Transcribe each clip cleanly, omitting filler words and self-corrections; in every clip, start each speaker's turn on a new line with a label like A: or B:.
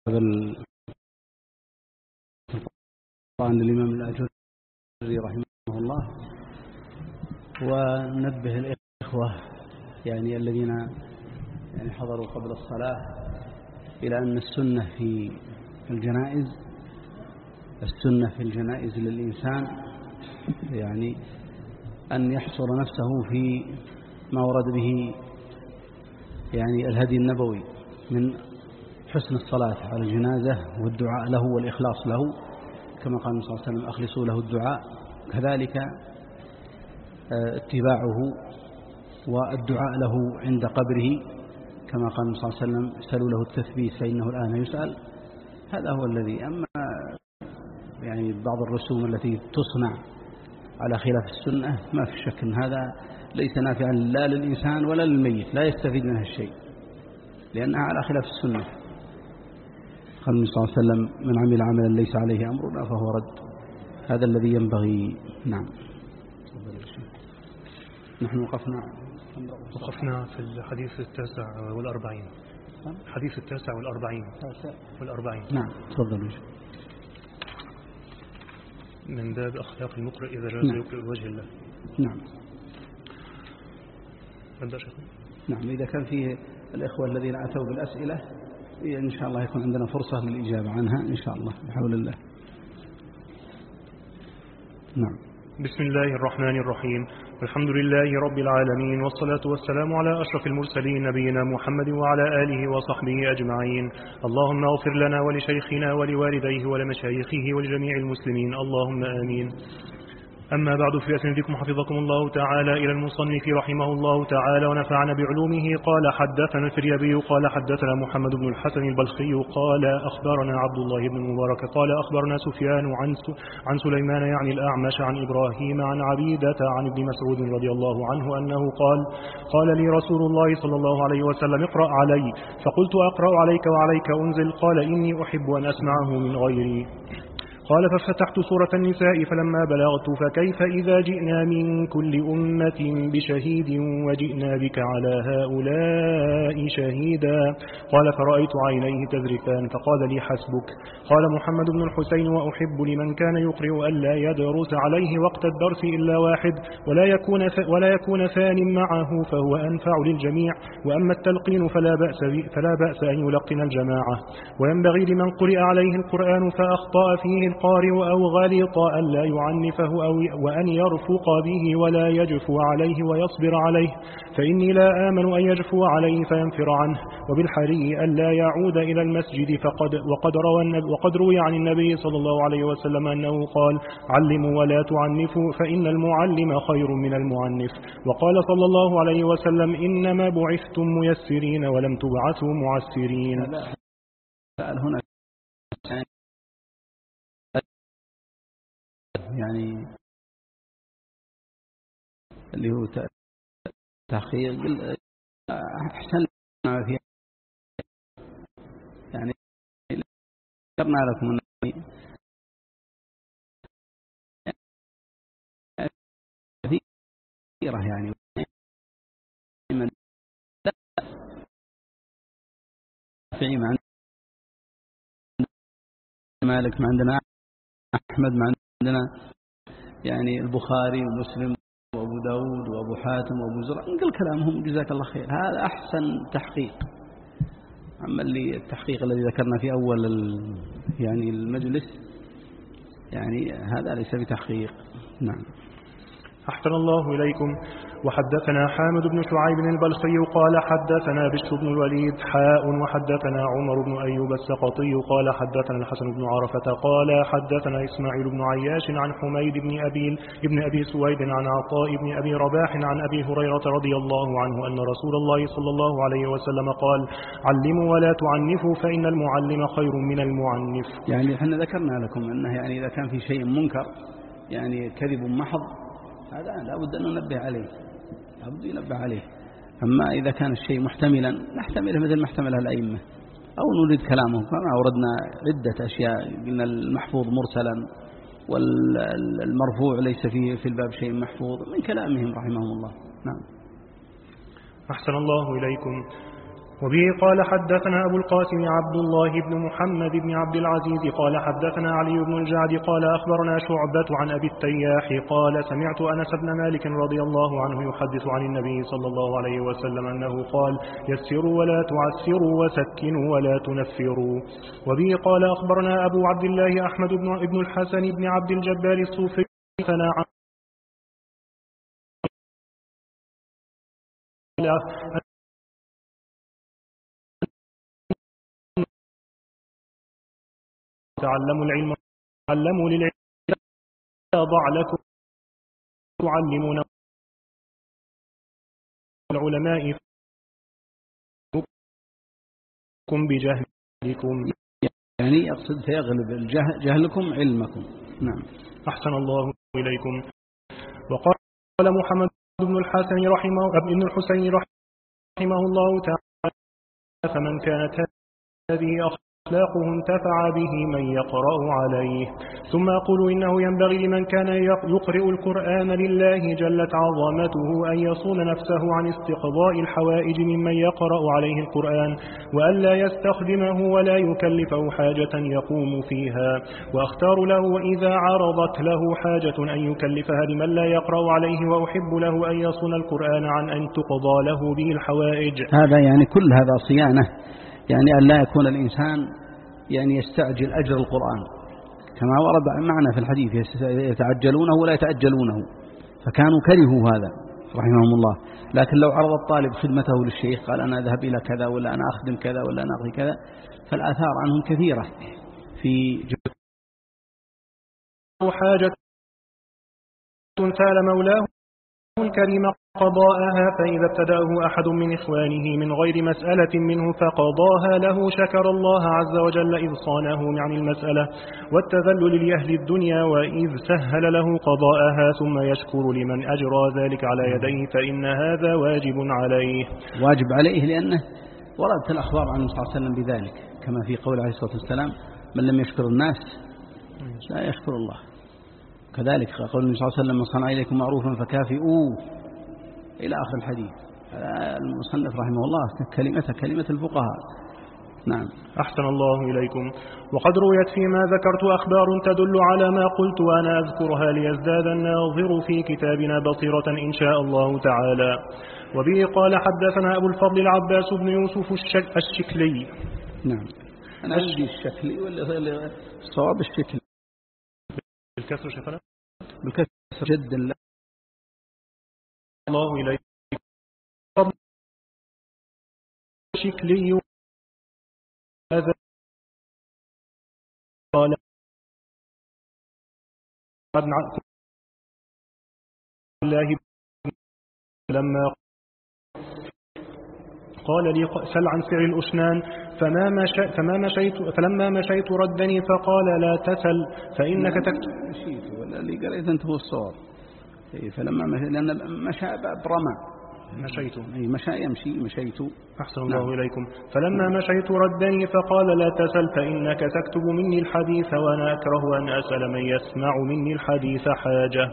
A: القرآن للإمام الآجري رحمه الله. وننبه الإخوة الذين حضروا قبل الصلاة إلى أن السنة في الجنائز للإنسان أن يحصر نفسه في ما ورد به الهدي النبوي من حسن الصلاة على الجنازة والدعاء له والإخلاص له، كما قال النبي صلى الله عليه وسلم: أخلصوا له الدعاء. كذلك اتباعه والدعاء له عند قبره، كما قال النبي صلى الله عليه وسلم: اسألوا له التثبيت فإنه الآن يسأل. هذا هو الذي. أما بعض الرسوم التي تصنع على خلاف السنة ما في شك أن هذا ليس نافعا لا للإنسان ولا للميت، لا يستفيد منها الشيء، لأنها على خلاف السنة. قال النبي صلى الله عليه وسلم: من عمل عملا ليس عليه أمرنا فهو رد. هذا الذي ينبغي. نعم. نحن
B: وقفنا في الحديث 49. الحديث 49.
A: نعم، تفضلوا.
B: من باب أخلاق المقرئ إذا جاز يقرئ وجه الله.
A: نعم.
B: نبدأ شيخنا.
A: نعم، إذا كان فيه الإخوة الذين أتوا بالأسئلة إن شاء الله يكون عندنا فرصة للإجابة عنها إن شاء الله بحول الله. نعم.
B: بسم الله الرحمن الرحيم. الحمد لله رب العالمين، والصلاة والسلام على أشرف المرسلين نبينا محمد وعلى آله وصحبه أجمعين. اللهم اغفر لنا ولشيخنا ولوالديه ولمشايخه ولجميع المسلمين، اللهم آمين. أما بعد، فأسندكم حفظكم الله تعالى إلى المصنف رحمه الله تعالى ونفعنا بعلومه. قال: حدثنا الفريابي قال حدثنا محمد بن الحسن البلخي قال أخبرنا عبد الله بن المبارك قال أخبرنا سفيان عن سليمان الأعمش عن إبراهيم عن عبيدة عن ابن مسعود رضي الله عنه أنه قال لي رسول الله صلى الله عليه وسلم: اقرأ علي. فقلت: أقرأ عليك وعليك أنزل؟ قال: إني أحب أن أسمعه من غيري. قال: ففتحت سورة النساء فلما بلغت: فكيف إذا جئنا من كل أمة بشهيد وجئنا بك على هؤلاء شهيدا. قال: فرأيت عينيه تذرفان فقال لي: حسبك. قال محمد بن الحسين: وأحب لمن كان يقرئ ألا يدرس عليه وقت الدرس إلا واحد ولا يكون ثان معه فهو أنفع للجميع. وأما التلقين فلا بأس أن يلقن الجماعة. وينبغي لمن قرئ عليه القرآن فأخطأ فيه القارئ أو غلط ألا يعنفه وأن يرفق به ولا يجفو عليه ويصبر عليه، فإني لا آمن أن يجفو عليه فينفر عنه. وبالحري ألا يعود إلى المسجد وقد روي عن النبي صلى الله عليه وسلم أنه قال: علموا ولا تعنفوا فإن المعلم خير من المعنف. وقال صلى الله عليه وسلم: إنما بعثتم ميسرين ولم تبعثوا معسرين.
A: هنا اللي هو تحقيق أحسن ما فيها. ذكرنا لكم كثيرة من في ما مالك، ما عندنا أحمد، ما عندنا البخاري ومسلم وأبو داود وأبو حاتم وأبو زرع، نقل كلامهم جزاك الله خير. هذا أحسن تحقيق. أما اللي التحقيق الذي ذكرنا في أول المجلس هذا ليس بتحقيق. نعم.
B: أحسن الله إليكم. وحدثنا حامد بن شعيب البلخي قال حدثنا بشر بن الوليد وحدثنا عمر بن أيوب السقطي قال حدثنا الحسن بن عرفة قال حدثنا إسماعيل بن عياش عن حميد بن أبي سويد عن عطاء بن أبي رباح عن أبي هريرة رضي الله عنه أن رسول الله صلى الله عليه وسلم قال: علموا ولا تعنفوا فإن المعلم خير من المعنف.
A: احنا ذكرنا لكم أنه إذا كان في شيء منكر كذب محض، هذا لا بد أن ننبه عليه. أما إذا كان الشيء محتملا نحتمله مثل ما احتملها الأئمة، أو نريد كلامهم كما أوردنا عدة أشياء. قلنا المحفوظ مرسلا والمرفوع ليس في الباب شيء محفوظ من كلامهم رحمهم الله. نعم.
B: أحسن الله إليكم. وبه قال حدثنا أبو القاسم عبد الله بن محمد بن عبد العزيز قال حدثنا علي بن الجعد قال أخبرنا شعبة عن أبي التياح قال سمعت أنس بن مالك رضي الله عنه يحدث عن النبي صلى الله عليه وسلم أنه قال يسروا ولا تعسروا وسكنوا ولا تنفروا. وبه قال أخبرنا أبو عبد الله أحمد بن الحسن بن عبد الجبار الصوفي تعلموا العلم علموا للعلم ضع لكم تعلمون العلماء بجهلكم
A: يعني يقصد فيغلب جهلكم علمكم. نعم.
B: أحسن الله إليكم. وقال محمد بن الحسين رحمه الله تعالى فمن كانت هذه أخلاقه انتفع به من يقرأ عليه. ثم أقول إنه ينبغي لمن كان يقرئ القرآن لله جلت عظمته أن يصون نفسه عن استقضاء الحوائج ممن يقرأ عليه القرآن وألا يستخدمه ولا يكلفه حاجة يقوم فيها. وأختار له إذا عرضت له حاجة أن يكلفها لمن لا يقرأ عليه وأحب له أن يصون القرآن عن أن تقضى له به الحوائج.
A: هذا يعني كل هذا صيانة، يعني أن لا يكون الإنسان يعني يستعجل أجر القرآن كما ورد معنا في الحديث يتعجلونه ولا يتأجلونه، فكانوا كرهوا هذا رحمهم الله. لكن لو عرض الطالب خدمته للشيخ قال أنا أذهب إلى كذا ولا أنا أخدم كذا ولا أنا أقضي كذا، فالآثار عنهم كثيرة في
B: حاجة سال مولاه الكريم قضاءها، فإذا ابتدأه أحد من إخوانه من غير مسألة منه فقضاها له شكر الله عز وجل إذ صانه عن المسألة والتذلل لأهل الدنيا، وإذ سهل له قضاءها ثم يشكر لمن أجرى ذلك على يديه، فإن هذا واجب عليه.
A: واجب عليه لأنه وردت الأخبار عن النبي صلى الله عليه وسلم بذلك، كما في قول عليه الصلاة والسلام من لم يشكر الناس لا يشكر الله. كذلك قول النبي صلى الله عليه وسلم من صنع إليكم معروفا فكافئوه إلى آخر الحديث. المصنف رحمه الله كلمة الفقهاء. نعم.
B: أحسن الله إليكم. وقد رويت فيما ذكرت أخبار تدل على ما قلت وأنا أذكرها ليزداد الناظر في كتابنا بصيرة إن شاء الله تعالى. وبه قال حدثنا أبو الفضل العباس بن يوسف الشكلي.
A: نعم. أنا عندي الشكلي ولا الصواب الشكلي
B: بالكسر شفنا
A: بالكسر جد
B: الله إليك. شكلي هذا قال الله لما قال لي سل عن سعر الأشنان فلما مشيت ردني فقال لا تسل فإنك تكتب.
A: مشيت ولا اللي قريت أنت هو الصواب. فلما مشى لأن مشى برمى
B: مشيت
A: مشى يمشي مشيت.
B: أحسن الله إليكم. فلما مشيت ردني فقال لا تسل فإنك تكتب مني الحديث وأنا أكره أن أسأل من يسمع مني الحديث حاجة.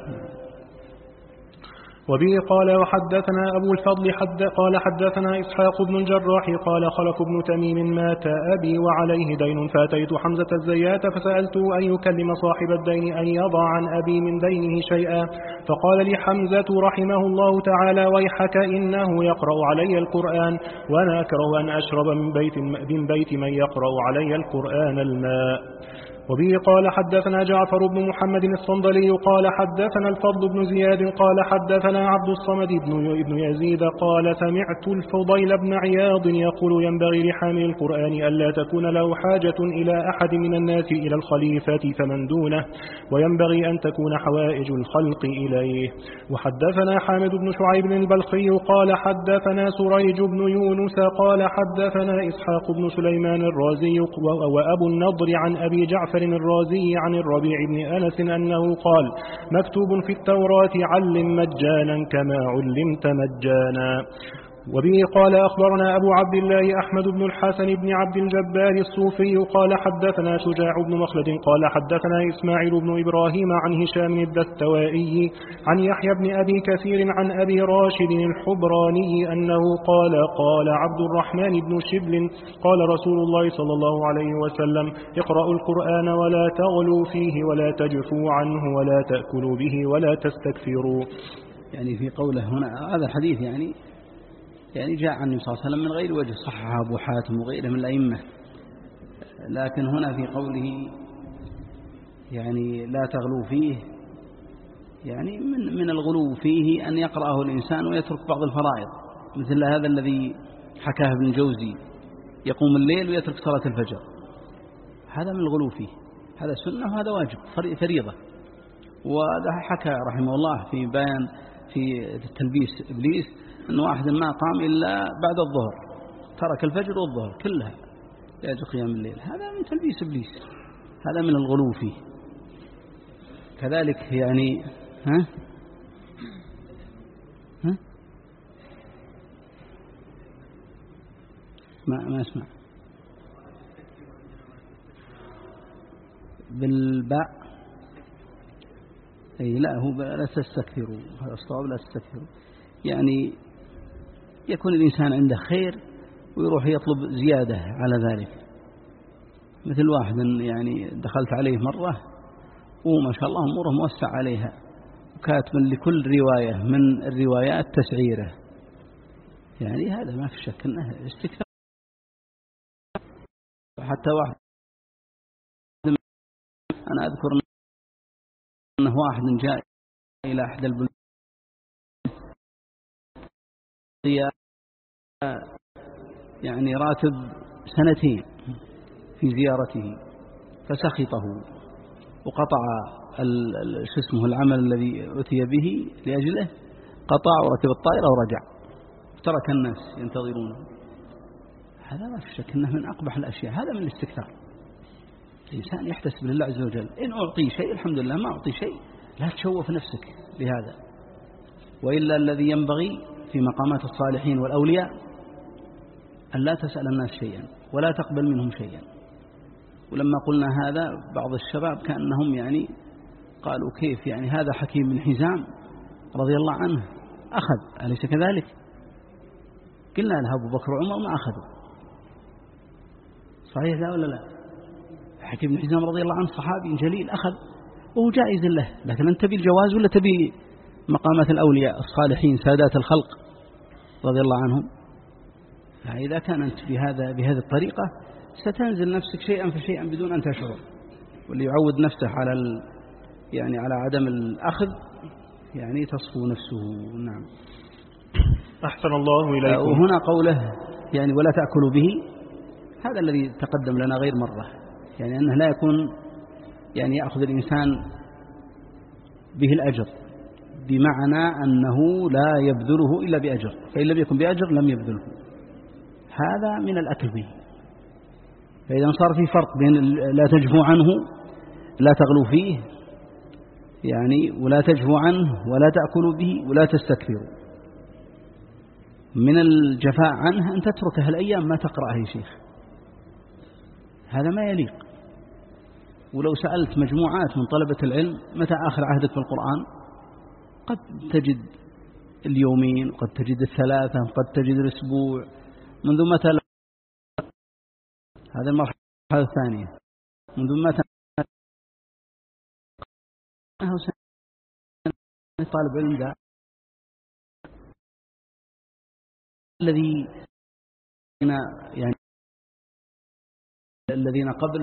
B: وبه قال وحدثنا أبو الفضل قال حدثنا إسحاق بن الجراح قال خلف بن تميم مات أبي وعليه دين فأتيت حمزة الزيات فسألته أن يكلم صاحب الدين أن يضع عن أبي من دينه شيئا، فقال لي حمزة رحمه الله تعالى ويحك إنه يقرأ علي القرآن وأنا أكره أن أشرب من بيت من يقرأ علي القرآن الماء. وبه قال حدثنا جعفر بن محمد الصندلي قال حدثنا الفضل بن زياد قال حدثنا عبد الصمد بن يزيد قال سمعت الفضيل بن عياض يقول ينبغي لحامل القرآن ألا تكون له حاجة إلى أحد من الناس إلى الخليفة فمن دونه، وينبغي أن تكون حوائج الخلق إليه. وحدثنا حامد بن شعيب البلخي قال حدثنا سريج بن يونس قال حدثنا إسحاق بن سليمان الرازي وأبو النضر عن أبي جعفر الرازي عن الربيع بن أنس أنه قال مكتوب في التوراة علم مجانا كما علمت مجانا. وبه قال أخبرنا أبو عبد الله أحمد بن الحسن بن عبد الجبار الصوفي قال حدثنا شجاع بن مخلد قال حدثنا إسماعيل بن إبراهيم عن هشام الدستوائي عن يحيى بن أبي كثير عن أبي راشد الحبراني أنه قال عبد الرحمن بن شبل قال رسول الله صلى الله عليه وسلم اقرأوا القرآن ولا تغلوا فيه ولا تجفوا عنه ولا تأكلوا به ولا تستكثروا.
A: يعني في قوله هنا هذا الحديث يعني جاء عن النبي صلى الله عليه وسلم من غير وجه، صححه أبو حاتم وغيره من الأئمة، لكن هنا في قوله يعني لا تغلو فيه، يعني من الغلو فيه أن يقرأه الإنسان ويترك بعض الفرائض، مثل هذا الذي حكاه ابن الجوزي يقوم الليل ويترك صلاة الفجر، هذا من الغلو فيه، هذا سنة وهذا واجب فريضة. وهذا حكى رحمه الله في بيان في تلبيس إبليس أن واحد ما قام إلا بعد الظهر، ترك الفجر والظهر كلها لأجل قيام الليل، هذا من تلبيس إبليس، هذا من الغلو فيه. كذلك يعني ما اسمع بالباء، أي لا هو لا تستكثروا، هذا الصواب لا تستكثروا، يعني يكون الإنسان عنده خير ويروح يطلب زيادة على ذلك، مثل واحد يعني دخلت عليه مرة وما شاء الله أموره موسع عليها وكاتب لكل رواية من الروايات تسعيره، يعني هذا ما في شك أنه استكثار. حتى واحد أنا أذكر أنه واحد جاء إلى أحد البلدان يعني راتب 2 في زيارته، فسخطه وقطع العمل الذي أتي به لأجله، قطع وركب الطائرة ورجع وترك الناس ينتظرونه. هذا ما في شك أنه من أقبح الأشياء، هذا من الاستكثار. الإنسان يحتسب لله عز وجل، إن أعطي شيء الحمد لله، ما أعطي شيء لا تشوف نفسك بهذا. وإلا الذي ينبغي في مقامات الصالحين والأولياء أن لا تسأل الناس شيئا ولا تقبل منهم شيئا. ولما قلنا هذا بعض الشباب كأنهم يعني قالوا كيف يعني هذا حكيم بن حزام رضي الله عنه أخذ، أليس كذلك؟ قلنا له أبو بكر وعمر ما أخذوا، صحيح لا ولا لا؟ حكيم بن حزام رضي الله عنه صحابي جليل أخذ وهو جائز له، لكن أنت تبي الجواز ولا تبي مقامات الأولياء الصالحين سادات الخلق رضي الله عنهم؟ فإذا كانت بهذه الطريقة ستنزل نفسك شيئا فشيئا بدون أن تشعر، واللي يعود نفسه على عدم الأخذ يعني تصفو نفسه. نعم.
B: أحسن الله إليكم.
A: وهنا قوله يعني ولا تأكلوا به، هذا الذي تقدم لنا غير مرة، يعني أنه لا يكون يعني يأخذ الإنسان به الأجر، بمعنى أنه لا يبذله إلا بأجر، فإن لم يكن بأجر لم يبذله، هذا من الأكل به. فإذا صار في فرق بين لا تجفوا عنه لا تغلوا فيه يعني ولا تجفوا عنه ولا تأكلوا به ولا تستكثروا. من الجفاء عنه أن تتركه الأيام ما تقرأه يا شيخ، هذا ما يليق. ولو سألت مجموعات من طلبة العلم متى آخر عهدك بالقرآن، قد تجد اليومين، قد تجد 3، قد تجد الأسبوع، منذ متى هذا المرحلة الثانية، منذ متى طالب علم ذا الذي يعني الذين قبل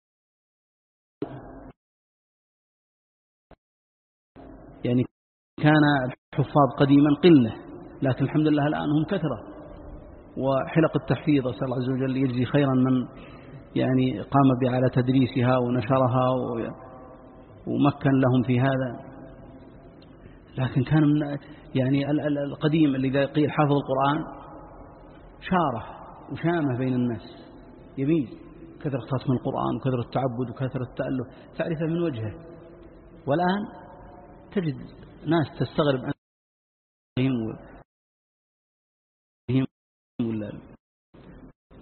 A: يعني كان الحفاظ قديما قلة، لكن الحمد لله الآن هم كثرة، وحلق التحفيظ أسأل الله عز وجل يجزي خيرا من يعني قام على تدريسها ونشرها ومكن لهم في هذا. لكن كان من يعني القديم اللي قيل حافظ القرآن شاره وشامه بين الناس، يميز كثرة ختم القرآن وكثرة التعبد وكثرة التألف تعرفه من وجهه. والآن تجد ناس تستغرب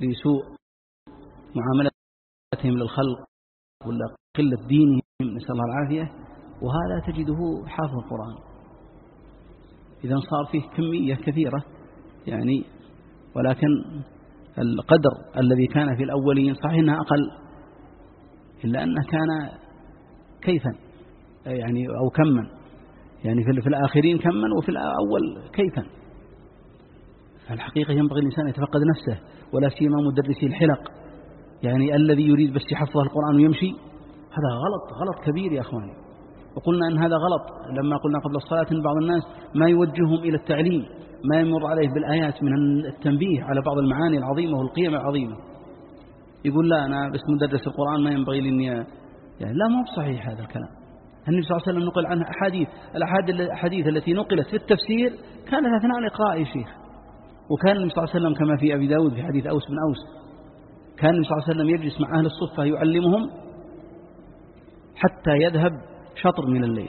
A: لسوء معاملتهم للخلق ولا قلة دينهم، نسأل الله العافية، وهذا تجده حافظ القرآن. إذا صار فيه كمية كثيرة يعني، ولكن القدر الذي كان في الأولين صحيح أنها أقل، إلا أنه كان كيفا يعني أو كما، يعني في الآخرين كما وفي الأول كيفا. فالحقيقة ينبغي الإنسان يتفقد نفسه، ولا سيما مدرسي الحلق، يعني الذي يريد بس يحفظ القرآن ويمشي، هذا غلط كبير يا أخواني. وقلنا أن هذا غلط لما قلنا قبل الصلاة أن بعض الناس ما يوجههم إلى التعليم، ما يمر عليه بالآيات من التنبيه على بعض المعاني العظيمة والقيم العظيمة، يقول لا أنا بس مدرس القرآن ما ينبغي لي يعني لا، ما هو صحيح هذا الكلام. النبي صلى الله عليه وسلم نقل عنه الأحاديث التي نقلت في التفسير كانت أثناء لقاء يا شيخ. وكان النبي صلى الله عليه وسلم كما في أبي داود في حديث أوس بن أوس، كان النبي صلى الله عليه وسلم يجلس مع أهل الصفة يعلمهم حتى يذهب شطر من الليل.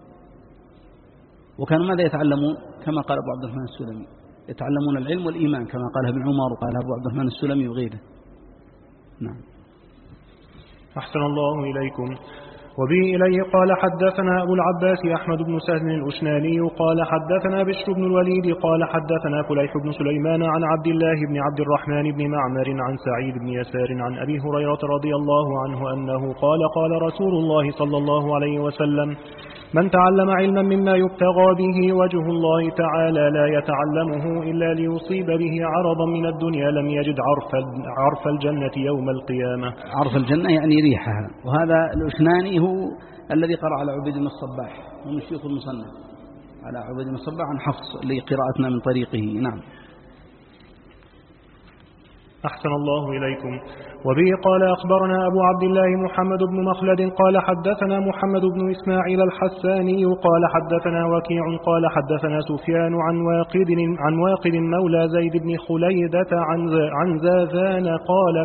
A: وكانوا ماذا يتعلمون؟ كما قال أبو عبد الرحمن السلمي، يتعلمون العلم والإيمان كما قال ابن عمر وقال أبو عبد الرحمن السلمي وغيره. نعم.
B: أحسن الله إليكم. وبه إليه قال حدثنا أبو العباس أحمد بن سهل الأشناني قال حدثنا بشر بن الوليد قال حدثنا فليح بن سليمان عن عبد الله بن عبد الرحمن بن معمر عن سعيد بن يسار عن أبي هريرة رضي الله عنه أنه قال قال رسول الله صلى الله عليه وسلم: من تعلم علما مما يبتغى به وجه الله تعالى لا يتعلمه إلا ليصيب به عرضا من الدنيا لم يجد عرف الجنة يوم القيامة.
A: عرف الجنة يعني ريحها. وهذا الأشناني هو الذي قرأ على عبيد بن الصباح، هو من شيوخ المصنف، على عبيد بن الصباح عن حفص لقراءتنا من طريقه. نعم.
B: أحسن الله إليكم. وبه قال أخبرنا أبو عبد الله محمد بن مخلد قال حدثنا محمد بن إسماعيل الحساني قال حدثنا وكيع قال حدثنا سفيان عن واقد مولى زيد بن خليدة عن زاذان قال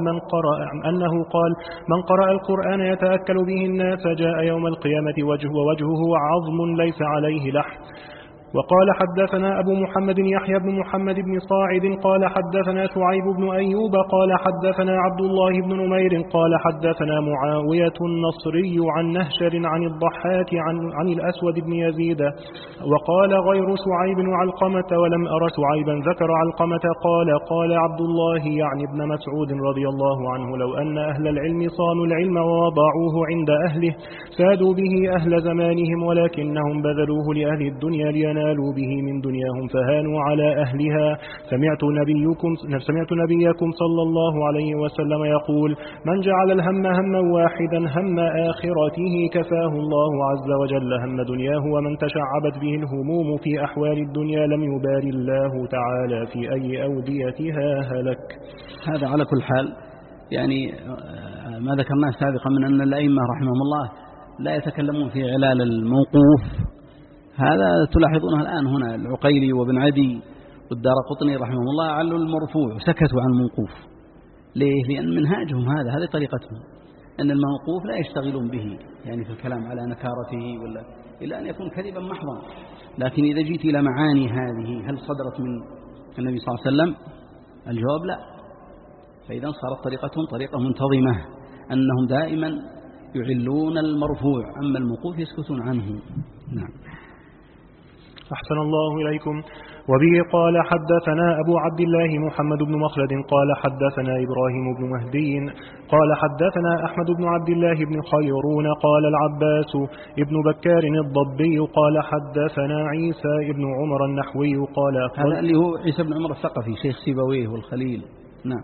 B: من قرأ القرآن يتأكل به الناس جاء يوم القيامة ووجهه عظم ليس عليه لحم. وقال حدثنا أبو محمد يحيى بن محمد بن صاعد قال حدثنا شعيب بن أيوب قال حدثنا عبد الله بن نمير قال حدثنا معاوية النصري عن نهشر عن الضحاك عن الأسود بن يزيد. وقال غير شعيب علقمة ولم أر شعيبا ذكر علقمة قال عبد الله يعني ابن مسعود رضي الله عنه: لو أن أهل العلم صانوا العلم ووضعوه عند أهله سادوا به أهل زمانهم ولكنهم بذلوه لأهل الدنيا لينالوا به من دنياهم فهانوا على أهلها. سمعت نبيكم صلى الله عليه وسلم يقول: من جعل الهم هما واحدا هم آخرته كفاه الله عز وجل هم دنياه، ومن تشعبت به الهموم في أحوال الدنيا لم يبال الله تعالى في أي أوديتها هلك.
A: هذا على كل حال يعني ما ذكرناه سابقا من أن الأئمة رحمهم الله لا يتكلمون في علال الموقوف، هذا تلاحظونه الآن هنا العقيلي وابن عدي والدارقطني رحمهم الله علوا المرفوع وسكتوا عن الموقوف. ليه؟ لأن منهاجهم هذه طريقتهم، أن الموقوف لا يشتغلون به يعني في الكلام على نكارته ولا إلا أن يكون كذبا محضا. لكن إذا جيت إلى معاني هذه هل صدرت من النبي صلى الله عليه وسلم؟ الجواب لا. فإذا صارت طريقتهم طريقة منتظمة، أنهم دائما يعلون المرفوع، أما الموقوف يسكتون عنه. نعم.
B: أحسن الله إليكم. وبه قال حدثنا أبو عبد الله محمد بن مخلد قال حدثنا إبراهيم بن مهدي قال حدثنا أحمد بن عبد الله بن خيرون قال العباس ابن بكار الضبي قال حدثنا عيسى ابن عمر النحوي قال
A: هذا اللي هو عيسى بن عمر الثقفي شيخ سيبويه والخليل. نعم.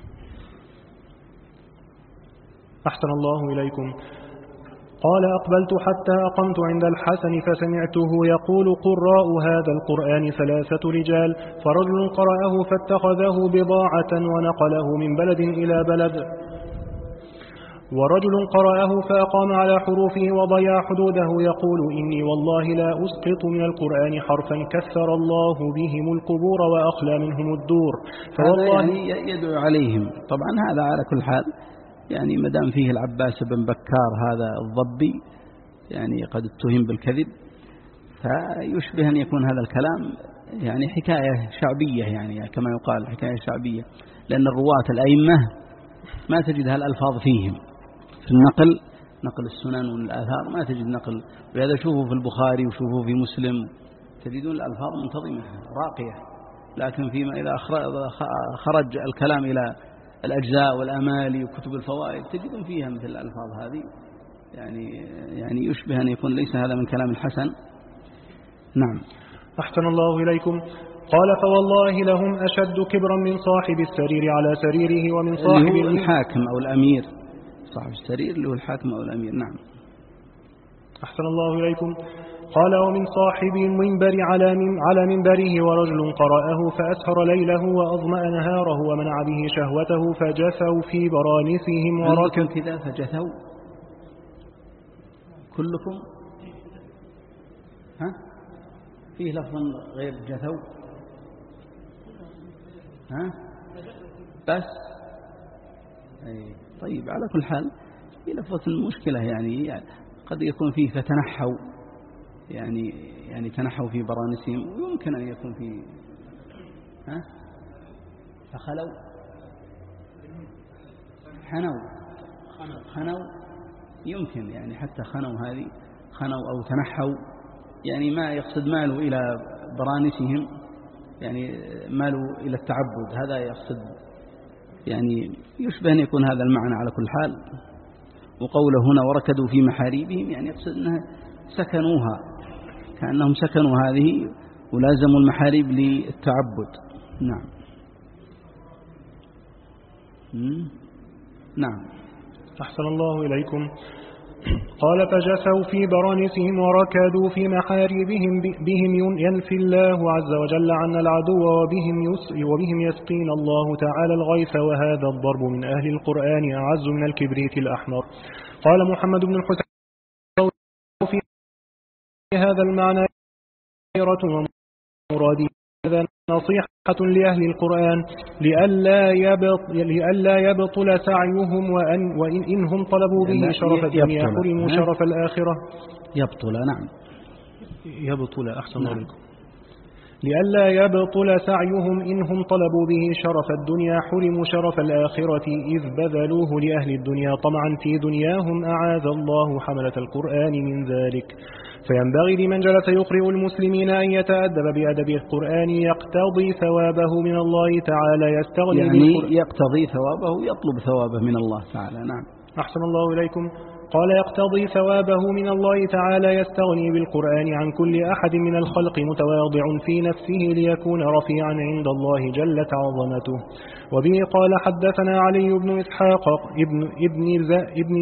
B: أحسن الله إليكم. قال أقبلت حتى أقمت عند الحسن فسمعته يقول: قراء هذا القرآن 3 رجال، فرجل قرأه فاتخذه بضاعة ونقله من بلد إلى بلد، ورجل قرأه فأقام على حروفه وضيع حدوده يقول: إني والله لا أسقط من القرآن حرفا كثر الله بهم القبور وأخلى منهم الدور.
A: فوالله يعني يدعو عليهم. طبعا هذا على كل حال يعني مدام فيه العباس بن بكار هذا الضبي يعني قد اتهم بالكذب، فيشبه أن يكون هذا الكلام يعني حكاية شعبية، يعني كما يقال حكاية شعبية، لأن الرواة الأئمة ما تجد هالألفاظ فيهم في النقل، نقل السنن والآثار ما تجد نقل، وهذا شوفوا في البخاري وشوفوا في مسلم تجدون الألفاظ منتظمة راقية. لكن فيما إذا خرج الكلام إلى الأجزاء والأمالي وكتب الفوائد تجدون فيها مثل الألفاظ هذه، يعني يشبه أن يكون ليس هذا من كلام الحسن. نعم.
B: أحسن الله إليكم. قال فوالله لهم أشد كبرا من صاحب السرير على سريره ومن صاحب
A: الحاكم أو الأمير، صاحب السرير اللي هو الحاكم أو الأمير. نعم.
B: أحسن الله إليكم. قال ومن صاحب المنبر على منبره ورجل قرأه فأسهر ليله وأظمأ نهاره ومنع به شهوته فجثوا في برانسهم
A: وركوا كذا فجثوا كلكم. ها فيه لفظ غير جثوا؟ ها بس طيب على كل حال في لفظة المشكلة، يعني قد يكون فيه فتنحوا، يعني تنحوا في برانسهم، ويمكن أن يكون في فخلوا خنوا يمكن، يعني حتى خنوا هذه خنوا أو تنحوا، يعني ما يقصد مالوا إلى برانسهم، يعني مالوا إلى التعبد، هذا يقصد، يعني يشبه أن يكون هذا المعنى على كل حال. وقوله هنا وركدوا في محاريبهم، يعني يقصد أنها سكنوها، كأنهم سكنوا هذه ولازموا المحاريب للتعبد. نعم. نعم.
B: أحسن الله إليكم. قال فجثوا في برانسهم وركدوا في محاريبهم بهم ينفي الله عز وجل عنا العدو وبهم يسقين الله تعالى الغيث، وهذا الضرب من أهل القرآن أعز من الكبريت الأحمر. قال محمد بن الحسين في هذا المعنى خيرة ومرادي، هذا نصيحة لأهل القرآن لئلا يبطل سعيهم، وإن إنهم طلبوا به شرف الدنيا حرموا شرف الآخرة. يبطل أحسن الله عليكم. لئلا يبطل سعيهم إنهم طلبوا به شرف الدنيا حرموا شرف الآخرة، إذ بذلوه لأهل الدنيا طمعا في دنياهم، أعاذ الله حملة القرآن من ذلك. فينبغي لمن جلس يقرئ المسلمين أن يتأدب بأدب القرآن، يقتضي ثوابه من الله تعالى، يستغني
A: يعني يقتضي ثوابه، يطلب ثوابه من الله تعالى. نعم.
B: أحسن الله إليكم. قال يقتضي ثوابه من الله تعالى، يستغني بالقرآن عن كل أحد من الخلق، متواضع في نفسه ليكون رفيعا عند الله جلت عظمته. وبه قال حدثنا علي بن إسحاق ابن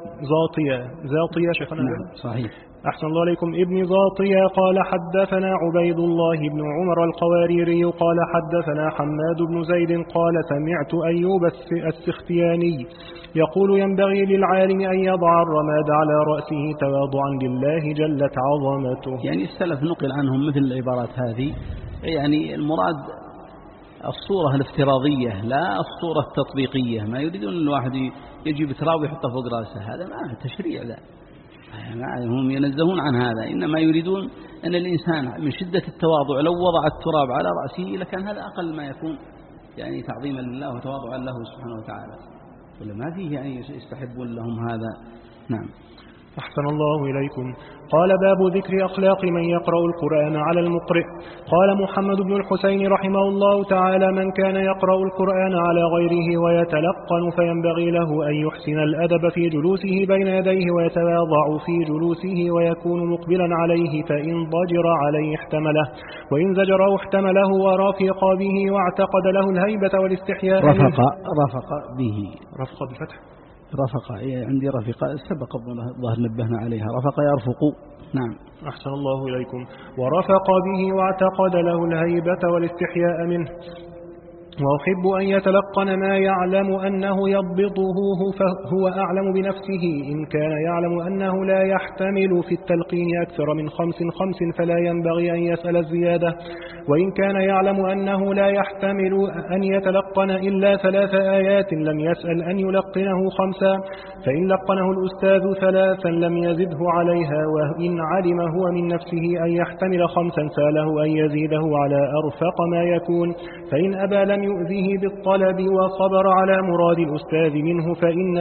B: زاطية شيخنا.
A: نعم صحيح.
B: أحسن الله عليكم. ابن زاطية قال حدثنا عبيد الله بن عمر القواريري قال حدثنا حماد بن زيد قال سمعت أيوب السختياني يقول ينبغي للعالم أن يضع الرماد على رأسه تواضعا لله جلت عظمته.
A: يعني السلف نقل عنهم مثل العبارات هذه، يعني المراد الصورة الافتراضية لا الصورة التطبيقية، ما يريدون الواحد يجيب تراب ويحطه فوق رأسه، هذا ما تشريع، ذا هم ينزهون عن هذا، إنما يريدون أن الإنسان من شدة التواضع لو وضع التراب على رأسه لكان هذا أقل ما يكون، يعني تعظيما لله وتواضعا له سبحانه وتعالى، ولا ما فيه يعني يستحبون لهم هذا. نعم.
B: أحسن الله إليكم. قال باب ذكر أخلاق من يقرأ القرآن على المقرئ. قال محمد بن الحسين رحمه الله تعالى من كان يقرأ القرآن على غيره ويتلقن فينبغي له أن يحسن الأدب في جلوسه بين يديه ويتواضع في جلوسه ويكون مقبلا عليه، فإن ضجر عليه احتمله، وإن زجره احتمله ورفق به واعتقد له الهيبة والاستحياء.
A: رفق به،
B: رفق بالفتح.
A: رفق عندي رفق سبق الظاهر نبهنا عليها، رفق يرفق. نعم.
B: أحسن الله إليكم. ورفق به واعتقد له الهيبة والاستحياء منه. وأحب أن يتلقن ما يعلم أنه يضبطه فهو أعلم بنفسه. إن كان يعلم أنه لا يحتمل في التلقين أكثر من 5 فلا ينبغي أن يسأل الزيادة. وإن كان يعلم أنه لا يحتمل أن يتلقن إلا 3 آيات لم يسأل أن يلقنه 5. فإن لقنه الأستاذ 3 لم يزده عليها. وإن علم هو من نفسه أن يحتمل 5 سأله أن يزيده على أرفق ما يكون. فإن أبى لم يؤذيه بالطلب وصبر على مراد الأستاذ منه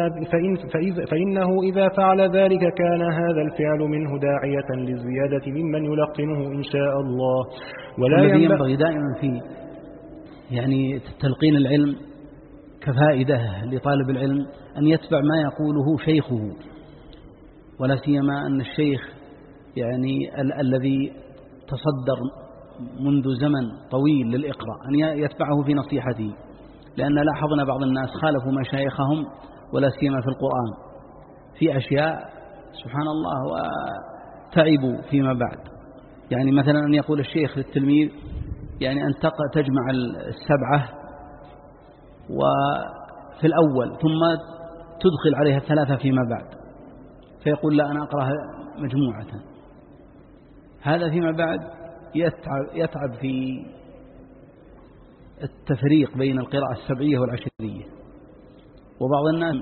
B: فإنه إذا فعل ذلك كان هذا الفعل منه داعية للزيادة ممن يلقنه إن شاء الله.
A: ولا ينبغي دائما في يعني تلقين العلم كفائدة لطالب العلم أن يتبع ما يقوله شيخه، ولا سيما أن الشيخ يعني الذي تصدر منذ زمن طويل للإقراء أن يتبعه في نصيحته، لأن لاحظنا بعض الناس خالفوا مشايخهم ولا سيما في القرآن في أشياء سبحان الله وتعبوا فيما بعد. يعني مثلا أن يقول الشيخ للتلميذ يعني أن تجمع 7 وفي الأول ثم تدخل عليها 3 فيما بعد، فيقول لا أنا أقرأها مجموعة. هذا فيما بعد يتعب في التفريق بين القراءة 7 والعشرية. وبعض الناس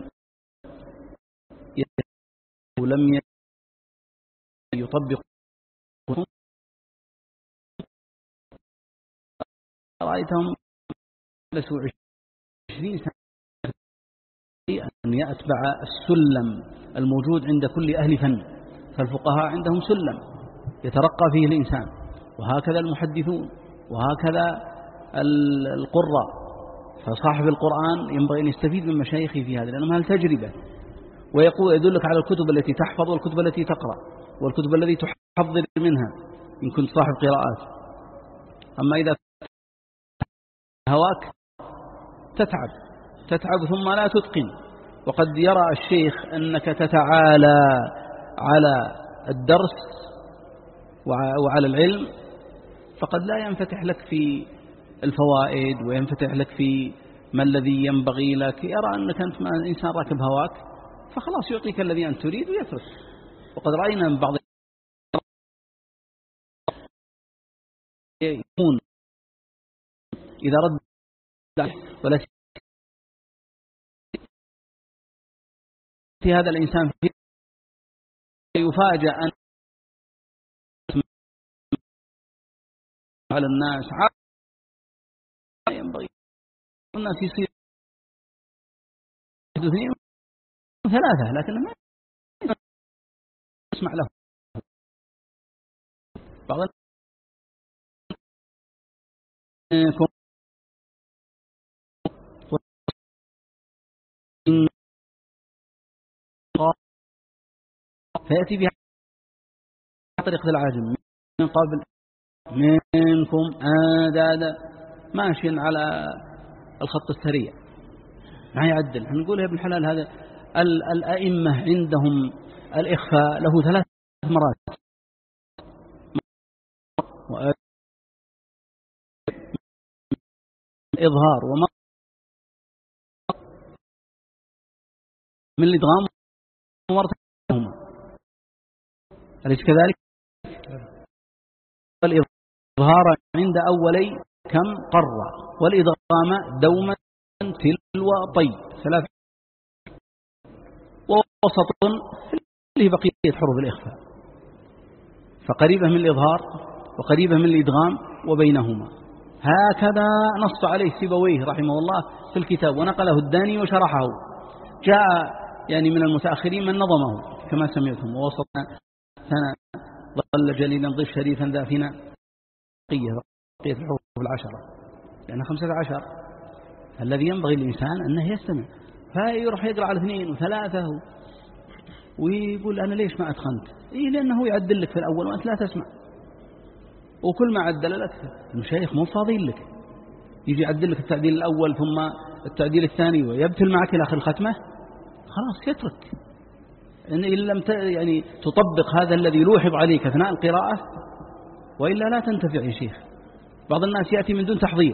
A: لم يطبق رأيتهم لسوا 20 سنة أن يتبع السلم الموجود عند كل أهل فن. فالفقهاء عندهم سلم يترقى فيه الإنسان، وهكذا المحدثون، وهكذا القراء. فصاحب القرآن ينبغي أن يستفيد من مشايخه في هذا، لأنهم أهل تجربة. ويقول يدلك على الكتب التي تحفظ والكتب التي تقرأ والكتب التي تحضر منها إن كنت صاحب قراءات. أما إذا هواك تتعب ثم لا تتقن. وقد يرى الشيخ أنك تتعالى على الدرس وعلى العلم، فقد لا ينفتح لك في الفوائد وينفتح لك في ما الذي ينبغي لك. يرى أنك أنت إنسان راكب هواك، فخلاص يعطيك الذي أنت تريد ويترك. وقد رأينا من بعض يكون إذا رد ولا في هذا الإنسان يفاجأ أن على الناس ينبغي الناس يصير 2 3 لكن ما يسمع له. بعض فيأتي بها طريقة العاجم من قبل منكم آدادا ماشي على الخط السريع ما يعدل. نقول يا ابن الحلال هذا الأئمة عندهم الإخفاء له 3 مرات، إظهار وما من الإدغام ومرتهما. أليس كذلك؟ الإظهار عند أولي كم قرة، والإدغام دوما تلو طي 3، ووسط اللي بقية حروف الإخفاء، فقريبة من الإظهار وقريبة من الإدغام وبينهما. هكذا نص عليه سيبويه رحمه الله في الكتاب، ونقله الداني وشرحه. جاء يعني من المتأخرين من نظمه كما سمعتم. ووسطنا ثنا ظل جليلا ضيف شريفا ذا فينا بقية الحروف 10 لأنها 15. الذي ينبغي الإنسان أنه يستمع، فيروح يقرأ على 2 و3 ويقول أنا ليش ما أتقنت؟ لأنه يعدل لك في الأول وأنت لا تسمع، وكل ما عدل لك المشايخ مو فاضيين لك، يجي يعدل لك التعديل الأول ثم التعديل الثاني ويبتل معك إلى آخر الختمة، خلاص يترك. إن لم يعني تطبق هذا الذي يلوحظ عليك أثناء القراءة، وإلا لا تنتفع يا شيخ. بعض الناس يأتي من دون تحضير،